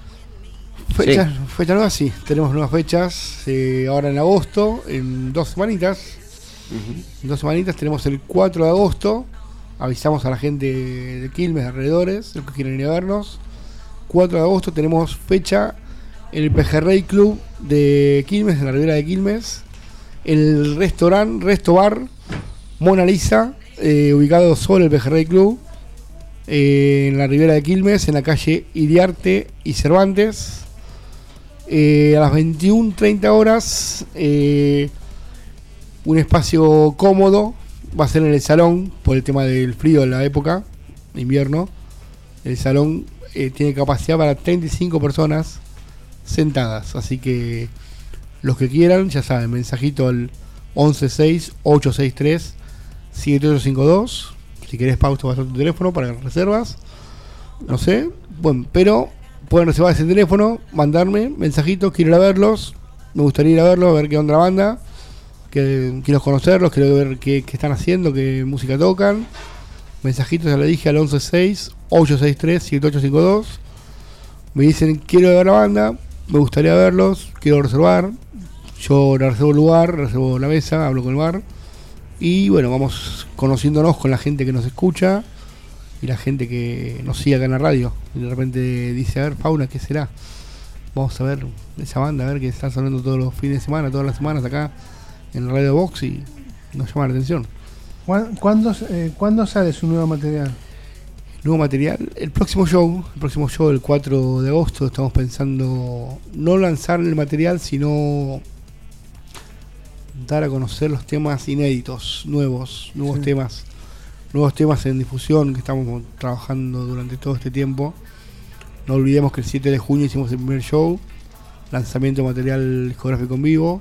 Fechas, sí. Fecha nueva, sí. Tenemos nuevas fechas eh, ahora en agosto, en dos semanitas. Uh-huh. En dos semanitas tenemos el cuatro de agosto. Avisamos a la gente de Quilmes, de alrededores, los que quieran ir a vernos. cuatro de agosto tenemos fecha en el Pejerrey Club de Quilmes, en la Ribera de Quilmes. El restaurante, Resto Bar, Mona Lisa, eh, ubicado sobre el Pejerrey Club. Eh, en la Ribera de Quilmes, en la calle Iriarte y Cervantes. Eh, a las veintiuna treinta horas, eh, un espacio cómodo, va a ser en el salón, por el tema del frío de la época, de invierno. El salón eh, tiene capacidad para treinta y cinco personas sentadas, así que los que quieran, ya saben, mensajito al once seis ocho seis tres siete ocho cinco dos. Si querés, Pausto, vas a tu teléfono para reservas, no sé, bueno, pero pueden reservar ese teléfono, mandarme mensajitos, quiero ir a verlos, me gustaría ir a verlos, a ver qué onda la banda, que quiero conocerlos, quiero ver qué, qué están haciendo, qué música tocan. Mensajitos, ya le dije, al once seis ocho seis tres siete ocho cinco dos. Me dicen, quiero ver la banda, me gustaría verlos, quiero reservar. Yo reservo el lugar, reservo la mesa, hablo con el bar. Y bueno, vamos conociéndonos con la gente que nos escucha y la gente que nos sigue acá en la radio. Y de repente dice, a ver, Fauna, ¿qué será? Vamos a ver esa banda, a ver que están sonando todos los fines de semana, todas las semanas acá en Radio Vox y nos llama la atención. ¿Cuándo, eh, ¿cuándo sale su nuevo material? Nuevo material, el próximo show, el próximo show el cuatro de agosto, estamos pensando no lanzar el material, sino dar a conocer los temas inéditos, nuevos, nuevos sí. temas, nuevos temas en difusión que estamos trabajando durante todo este tiempo. No olvidemos que el siete de junio hicimos el primer show, lanzamiento de material discográfico en vivo,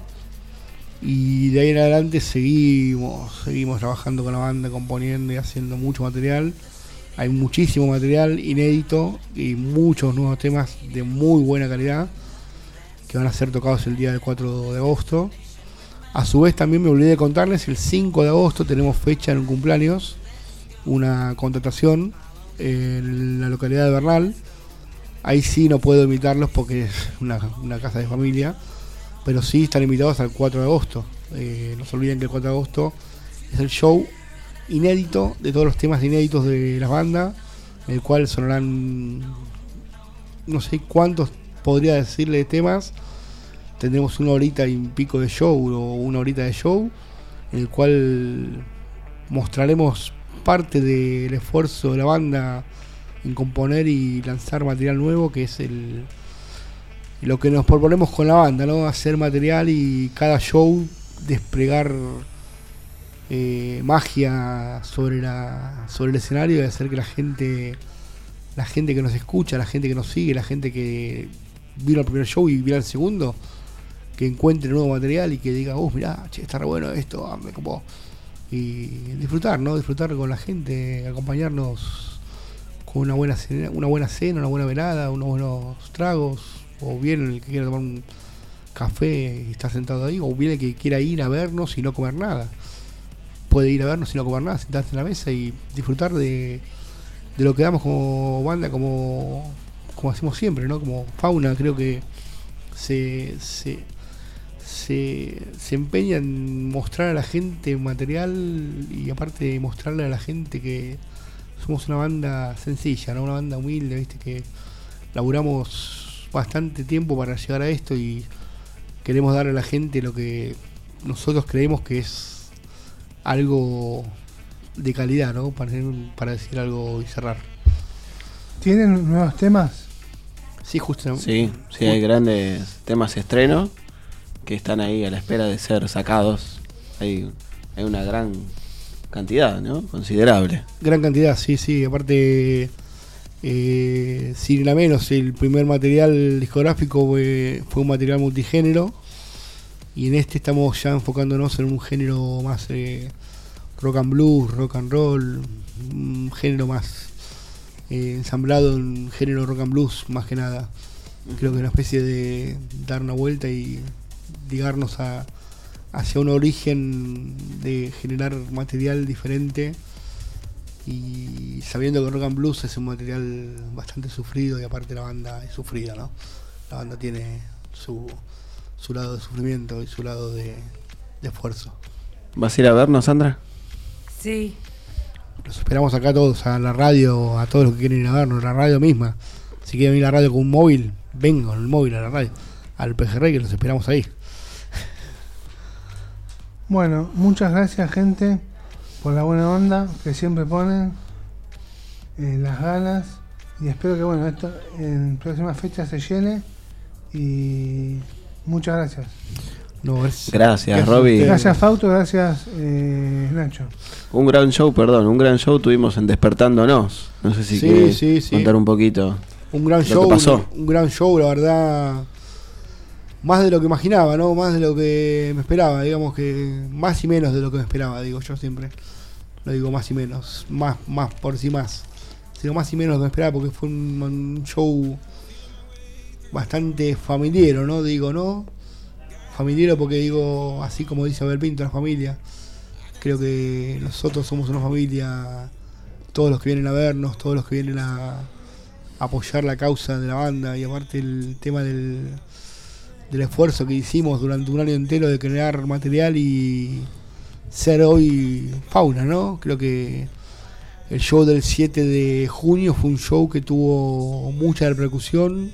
y de ahí en adelante seguimos, seguimos trabajando con la banda, componiendo y haciendo mucho material. Hay muchísimo material inédito y muchos nuevos temas de muy buena calidad que van a ser tocados el día del cuatro de agosto. A su vez también me olvidé de contarles, el cinco de agosto tenemos fecha en un cumpleaños, una contratación en la localidad de Bernal. Ahí sí no puedo invitarlos porque es una, una casa de familia, pero sí están invitados al cuatro de agosto. Eh, no se olviden que el cuatro de agosto es el show inédito de todos los temas inéditos de la banda, en el cual sonarán no sé cuántos podría decirle de temas. Tendremos una horita y un pico de show o una horita de show en el cual mostraremos parte del esfuerzo de la banda en componer y lanzar material nuevo, que es el lo que nos proponemos con la banda, ¿no? Hacer material y cada show desplegar eh, magia sobre la sobre el escenario y hacer que la gente la gente que nos escucha, la gente que nos sigue, la gente que vino al primer show y vino al segundo, que encuentre nuevo material y que diga, oh, mirá, che, está re bueno esto, ah, me copó. Y disfrutar, ¿no? Disfrutar con la gente, acompañarnos con una buena cena, una buena cena, una buena velada, unos buenos tragos, o bien el que quiera tomar un café y está sentado ahí, o bien el que quiera ir a vernos y no comer nada. Puede ir a vernos y no comer nada, sentarse en la mesa y disfrutar de, de lo que damos como banda, como, como hacemos siempre, ¿no? Como Fauna, creo que se... se Se, se empeña en mostrar a la gente material y aparte de mostrarle a la gente que somos una banda sencilla, ¿no? Una banda humilde, viste, que laburamos bastante tiempo para llegar a esto y queremos darle a la gente lo que nosotros creemos que es algo de calidad, ¿no? Para, para decir algo y cerrar. ¿Tienen nuevos temas? Sí, justo. Sí, sí, hay grandes temas estreno que están ahí a la espera de ser sacados. Hay, hay una gran cantidad, ¿no? Considerable. Gran cantidad, sí, sí. Aparte, eh, sin la menos, el primer material discográfico fue, fue un material multigénero. Y en este estamos ya enfocándonos en un género más eh, rock and blues, rock and roll. Un género más eh, ensamblado en género rock and blues, más que nada. Creo que es una especie de dar una vuelta y ligarnos a, hacia un origen de generar material diferente y sabiendo que rock and blues es un material bastante sufrido y aparte la banda es sufrida, ¿no? La banda tiene su, su lado de sufrimiento y su lado de, de esfuerzo. ¿Vas a ir a vernos, Sandra? Sí. Los esperamos acá todos, a la radio, a todos los que quieren ir a vernos, a la radio misma. Si quieren ir a la radio con un móvil, vengan con el móvil a la radio, al Pejerrey, que los esperamos ahí. Bueno, muchas gracias, gente, por la buena onda que siempre ponen, eh, las ganas, y espero que bueno, esto en próximas fechas se llene y muchas gracias. No, gracias, gracias Roby. Gracias Fausto, gracias eh, Nacho. Un gran show, perdón, un gran show tuvimos en Despertándonos. No sé si sí, querés sí, sí. contar un poquito. Un gran show, un, un gran show, la verdad. Más de lo que imaginaba, ¿no? Más de lo que me esperaba, digamos que más y menos de lo que me esperaba, digo yo siempre. No digo más y menos, más, más por sí más. Sino más y menos de lo que me esperaba porque fue un, un show bastante familiero, ¿no? Digo, ¿no? Familiero porque digo, así como dice Abel Pinto, la familia. Creo que nosotros somos una familia, todos los que vienen a vernos, todos los que vienen a apoyar la causa de la banda y aparte el tema del... del esfuerzo que hicimos durante un año entero de crear material y ser hoy Fauna, ¿no? Creo que el show del siete de junio fue un show que tuvo mucha repercusión,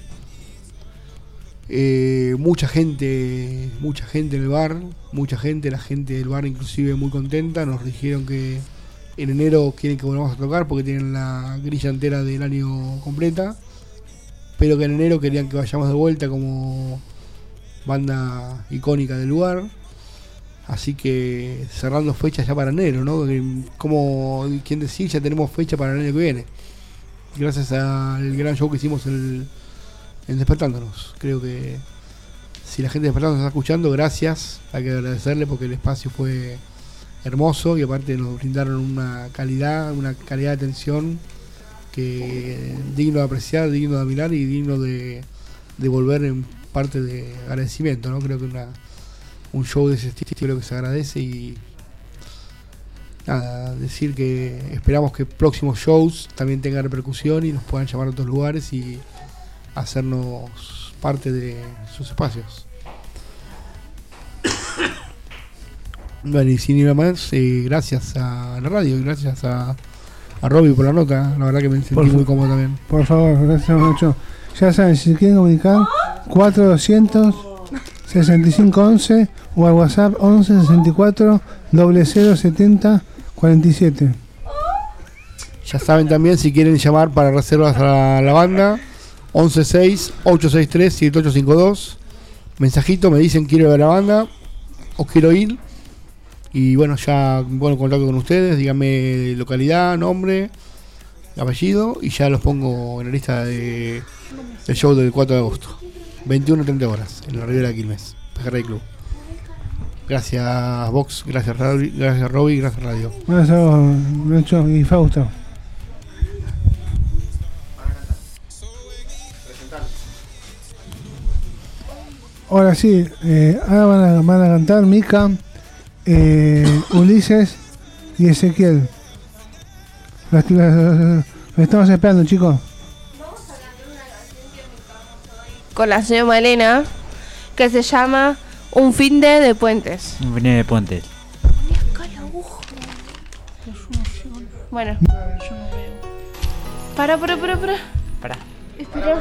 eh, mucha gente, mucha gente en el bar, mucha gente, la gente del bar inclusive muy contenta, nos dijeron que en enero quieren que volvamos a tocar porque tienen la grilla entera del año completa, pero que en enero querían que vayamos de vuelta como banda icónica del lugar, así que cerrando fechas ya para enero, ¿no? Como quien decir, ya tenemos fecha para el año que viene, gracias al gran show que hicimos en, en Despertándonos. Creo que si la gente de Despertándonos está escuchando, gracias, hay que agradecerle porque el espacio fue hermoso y aparte nos brindaron una calidad, una calidad de atención que digno de apreciar, digno de admirar y digno de, de volver en parte de agradecimiento, ¿no? Creo que una, un show de ese estilo que se agradece y nada, decir que esperamos que próximos shows también tengan repercusión y nos puedan llamar a otros lugares y hacernos parte de sus espacios. Bueno, y sin ir a más, eh, gracias a la radio y gracias a, a Roby por la nota, la verdad que me sentí por muy cómodo también. Por favor, gracias mucho. Ya saben, si quieren comunicar, cuatro doscientos sesenta y cinco once o al WhatsApp once sesenta y cuatro cero cero setenta cuarenta y siete. Ya saben también, si quieren llamar para reservas a la banda, once seis ocho seis tres siete ocho cinco dos. Mensajito, me dicen quiero ver a la banda o quiero ir. Y bueno, ya me pongo en contacto con ustedes, díganme localidad, nombre, apellido y ya los pongo en la lista de, del show del cuatro de agosto. veintiuno a treinta horas en la Ribera de Quilmes, Pejerrey Club. Gracias Vox, gracias Robbie, gracias Robbie, gracias Radio. Gracias Nacho y Fausto. Ahora sí, eh, ahora van a, van a cantar Mica, eh, Ulises y Ezequiel. Los, los, los estamos esperando, chicos. Con la señora Malena, que se llama Un fin de, de puentes. Un fin de puentes. Bueno. Para, para, para, para. Para. Espera.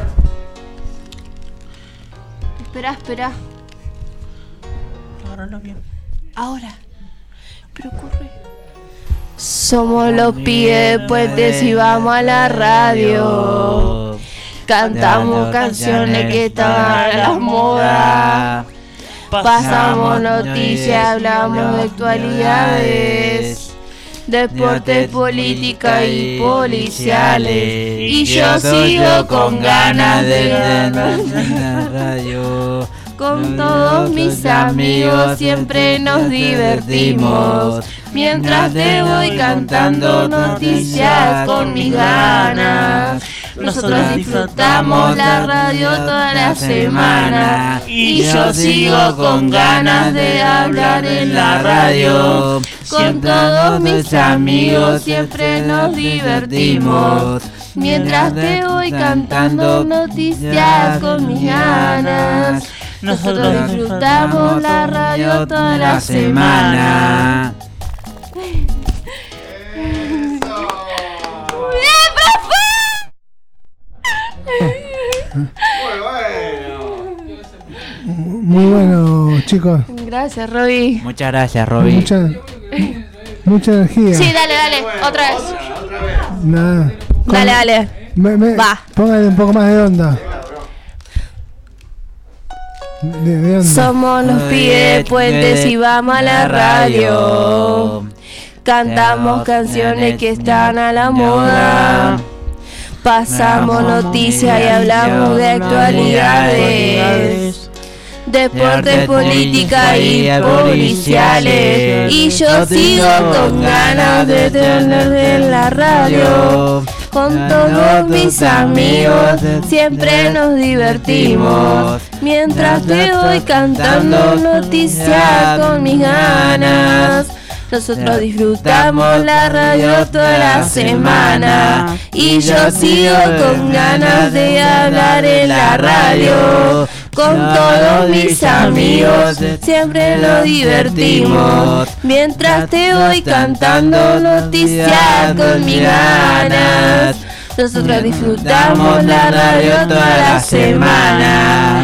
Espera, espera. Agárralo bien. Ahora. Pero corre. Somos los pibes de puentes y vamos a la radio. Cantamos canciones que estaban a la moda. Pasamos noticias, hablamos de actualidades, deportes, política y policiales. Y yo sigo con ganas de ganar la radio. Con todos mis amigos siempre nos divertimos, mientras te voy cantando noticias con mis ganas. Nosotros disfrutamos la radio toda la semana y yo sigo con ganas de hablar en la radio. Con todos mis amigos siempre nos divertimos, mientras te voy cantando noticias con mis ganas. Nosotros disfrutamos la radio toda la semana. Muy bueno, chicos. Gracias, Robbie. Muchas gracias, Robbie. Mucha, mucha energía. Sí, dale, dale, otra vez. Nada. Dale, dale. Me, me, Va. Póngale un poco más de onda. De, de onda. Somos los pibes de puentes y vamos a la radio. Cantamos canciones que están a la moda. Pasamos noticias y hablamos de actualidades, deportes, política y policiales. Y yo sigo con ganas de tener en la radio. Con todos mis amigos siempre nos divertimos, mientras te voy cantando noticias con mis ganas. Nosotros disfrutamos la radio toda la semana y yo sigo con ganas de hablar en la radio. Con todos mis amigos siempre nos divertimos, mientras te voy cantando noticias con mis ganas. Nosotros disfrutamos la radio toda la semana.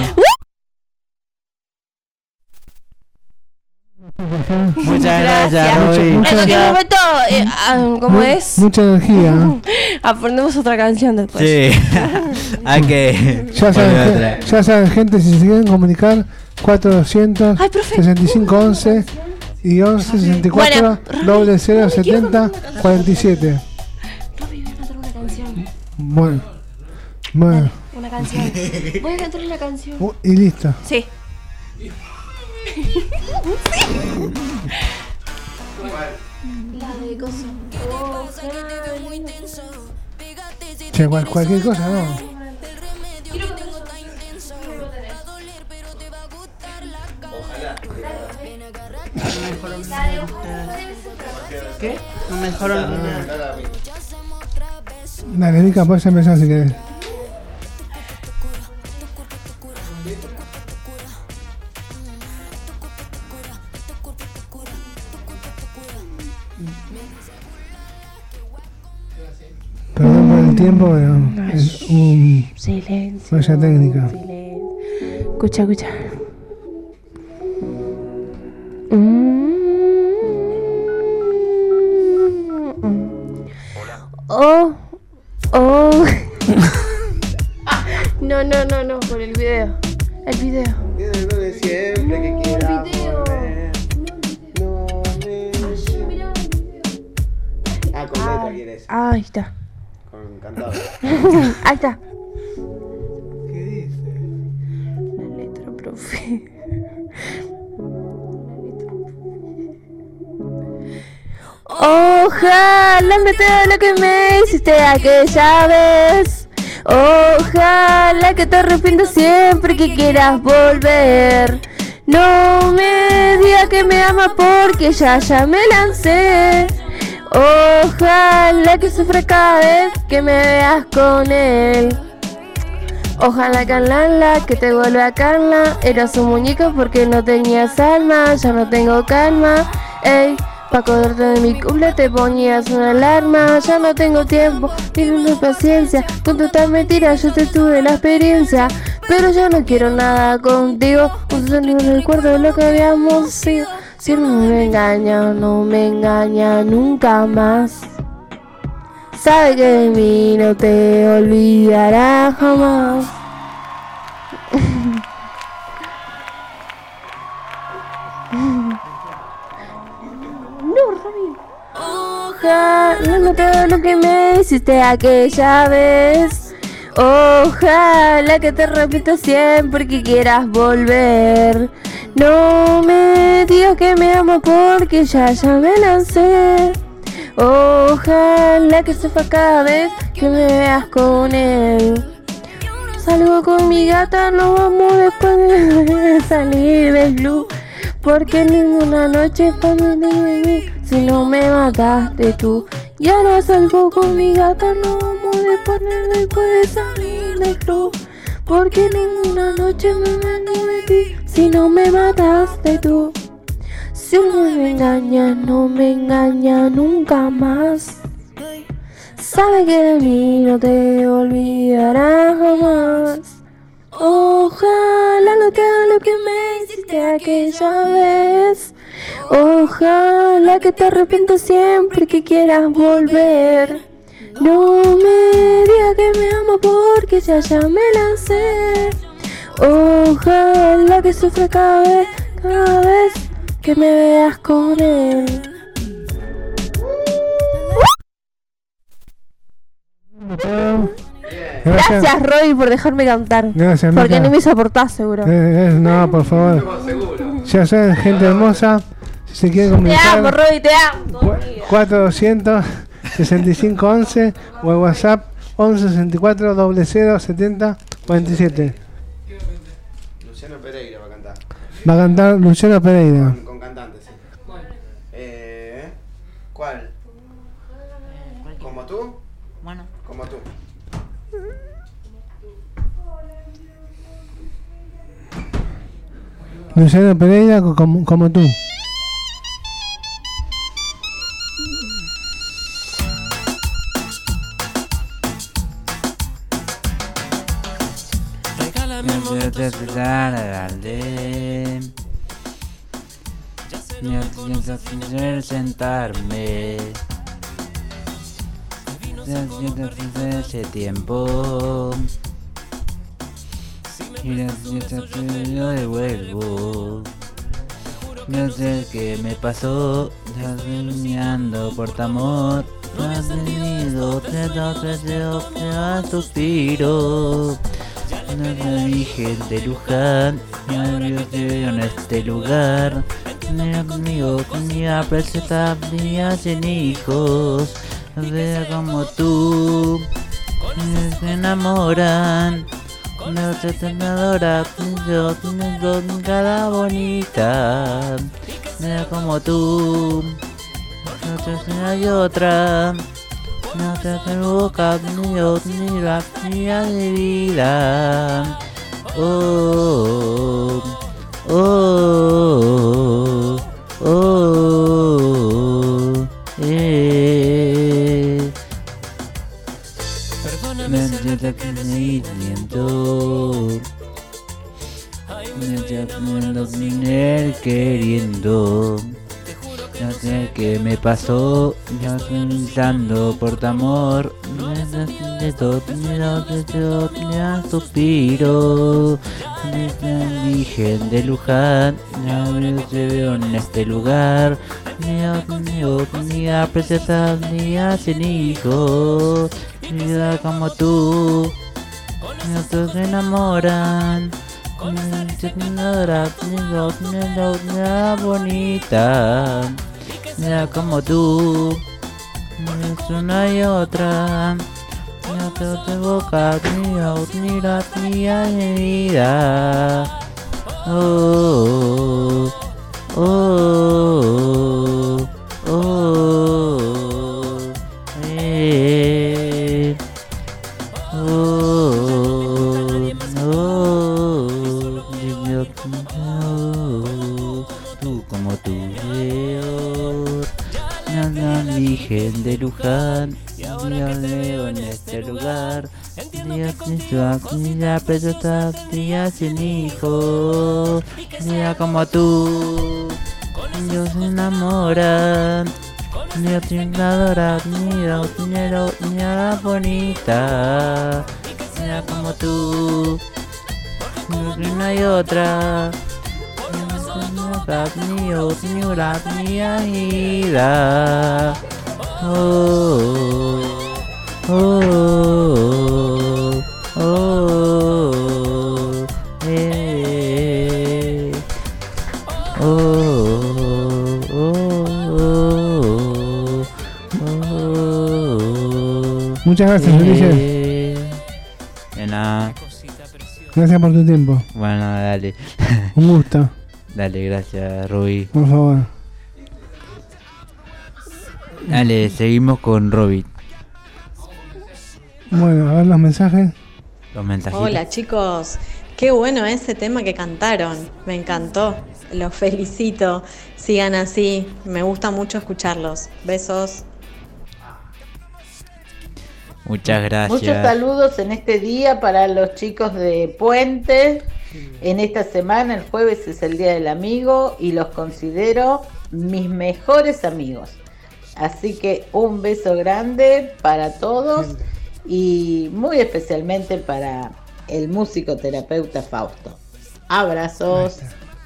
Muchas gracias, Robbie. En cualquier momento, eh, ah, ¿cómo es? Mucha energía. Aprendemos otra canción después. Sí, hay que. Ya saben, ya saben, gente, si se quieren comunicar, cuatrocientos sesenta y cinco once y once sesenta y cuatro doble cero setenta cuarenta y siete. Robbie, voy a cantar una canción. Bueno, bueno. Una canción. Voy a cantar una canción. Uh, y listo. Sí. La de coso. Che, cual, cualquier cosa, ¿no? ¿Qué? No mejoró nada. Dale, Mica, puedes empezar si querés. Perdón por el tiempo, pero es un silencio. falla técnica. Silencio. Escucha, escucha. Mm. Oh, oh. No, no, no, no, por el video. El video. Lo de siempre que quiera volver. No me... Ah, con letra quieres. Ah, ahí está. Con cantado. Ahí está. ¿Qué dice? La letra, profe. Ojalá me te lo que me hiciste aquella vez. Ojalá que te arrepientas siempre que quieras volver. No me digas que me amas porque ya ya me lancé. Ojalá que sufra cada vez que me veas con él. Ojalá Carla, que te vuelva a Carla. Era su muñeca porque no tenías alma. Ya no tengo calma. Ey, pa' acordarte de mi cumple te ponías una alarma. Ya no tengo tiempo, tienes paciencia. Con total mentira yo te tuve la experiencia. Pero yo no quiero nada contigo. Un solo recuerdo de lo que habíamos sido. Si no me engaña, no me engaña nunca más. Sabe que de mí no te olvidará jamás. No, Rami. Ojalá no todo lo que me hiciste aquella vez. Ojalá que te repita siempre que quieras volver. No me digas que me amas porque ya ya me lancé. Ojalá que sepa cada vez que me veas con él. Salgo con mi gata, nos vamos después de salir del club. Porque ninguna noche para mí si no me mataste tú. Y ahora salgo con mi gata, nos vamos después de, después de salir del club. Porque ninguna noche me metí si no me mataste tú. Si uno me engaña, no me engaña nunca más. Sabe que de mí no te olvidará jamás. Ojalá no te haga lo que me hiciste aquella vez. Ojalá que te arrepientas siempre que quieras volver. No me digas que me amo porque ya ya me lancé. Ojalá que sufra cada vez, cada vez que me veas con él. Gracias, Gracias Roy por dejarme cantar. Gracias, porque Mica. no me hizo aportar seguro. Eh, eh, no, por favor. Ya saben, gente hermosa. Si se quieren Te comunicar. amo, Roy, te amo. cuatro doscientos sesenta y cinco once o el WhatsApp once sesenta y cuatro cero cero setenta cuarenta y siete. Luciano Pereira va a cantar. Va a cantar Luciano Pereira. Con, con cantante, sí. Eh, ¿Cuál? ¿Como tú? Bueno. Como tú. Luciano Pereira co- como, como tú. Necesito sentarme. Desde hace tiempo. Y yo devuelvo. No sé qué me pasó. Soñando por tu amor. No has tenido tres dos tres dos suspiro. No me dije de Luján. Yo estoy en este lugar. Conmigo tenía preseta, sin hijos. Ver como tú se enamoran. No se te adora, yo tengo cara bonita. Mira como tú, no te hay otra. No te provoca ni ni la fría de vida. Oh, oh, oh, oh, eh. Me entiendo que me miento. Me entiendo queriendo. No que me pasó dando por tu amor, suspiro, Virgen de Luján, te veo en este lugar, ni preciosa ni sin hijo, vida como tú, nosotros se enamoran. Una bonita, mira como tú, es una y otra, no te boca, ni la mía de vida. Oh, oh, oh, oh, eh, oh. Tú como tú, Dios, la Virgen de Luján, yo leo en este lugar, Dios la preciosa tía sin hijo, mira como tú, Dios se enamoran, Dios te adora, mira, mira, mira bonita, mira como tú. No hay otra, mío, señora mía vida. Oh, oh, oh, oh, eh, oh, oh, oh, muchas gracias, eh, Ulises. De nada. Gracias por tu tiempo. Bueno, dale. Un gusto. Dale, gracias, Roby. Por favor. Dale, seguimos con Roby. Bueno, a ver los mensajes. Los mensajitos. Hola chicos, qué bueno ese tema que cantaron. Me encantó. Los felicito. Sigan así. Me gusta mucho escucharlos. Besos. Muchas gracias. Muchos saludos en este día para los chicos de Puente. En esta semana, el jueves es el Día del Amigo y los considero mis mejores amigos. Así que un beso grande para todos y muy especialmente para el musicoterapeuta Fausto. Abrazos.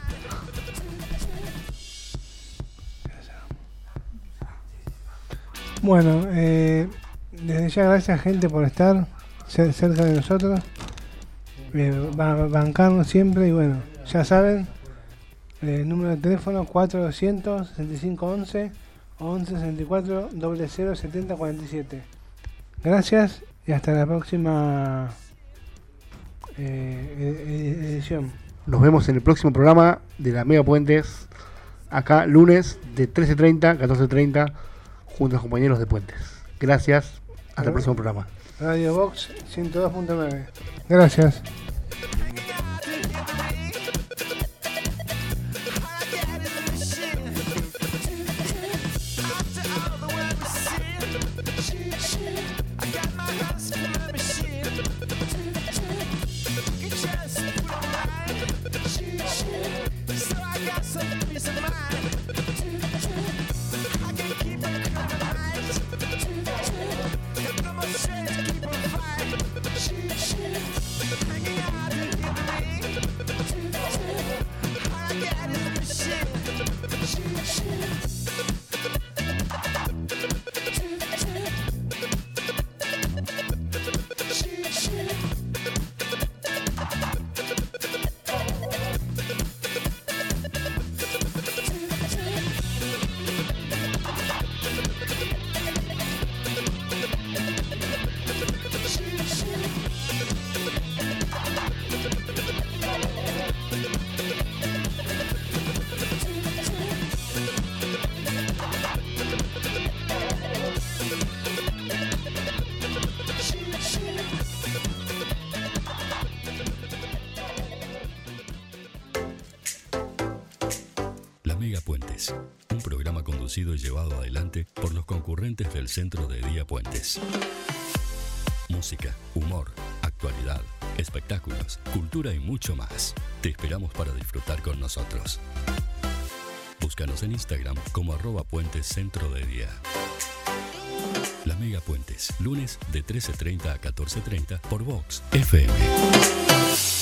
Bueno, eh, desde ya gracias gente por estar cerca de nosotros, eh, bancarnos siempre y bueno, ya saben, el número de teléfono cuatro doscientos sesenta y cinco once o once sesenta y cuatro cero cero setenta cuarenta y siete. Gracias y hasta la próxima eh, edición. Nos vemos en el próximo programa de la Mega Puentes, acá lunes de trece treinta a catorce treinta junto a los compañeros de Puentes. Gracias. Hasta el próximo programa. Radio Box ciento dos punto nueve. Gracias. Mega Puentes, un programa conducido y llevado adelante por los concurrentes del Centro de Día Puentes. Música, humor, actualidad, espectáculos, cultura y mucho más. Te esperamos para disfrutar con nosotros. Búscanos en Instagram como arroba puentes centro de día. La Mega Puentes, lunes de trece treinta a catorce treinta por Vox F M.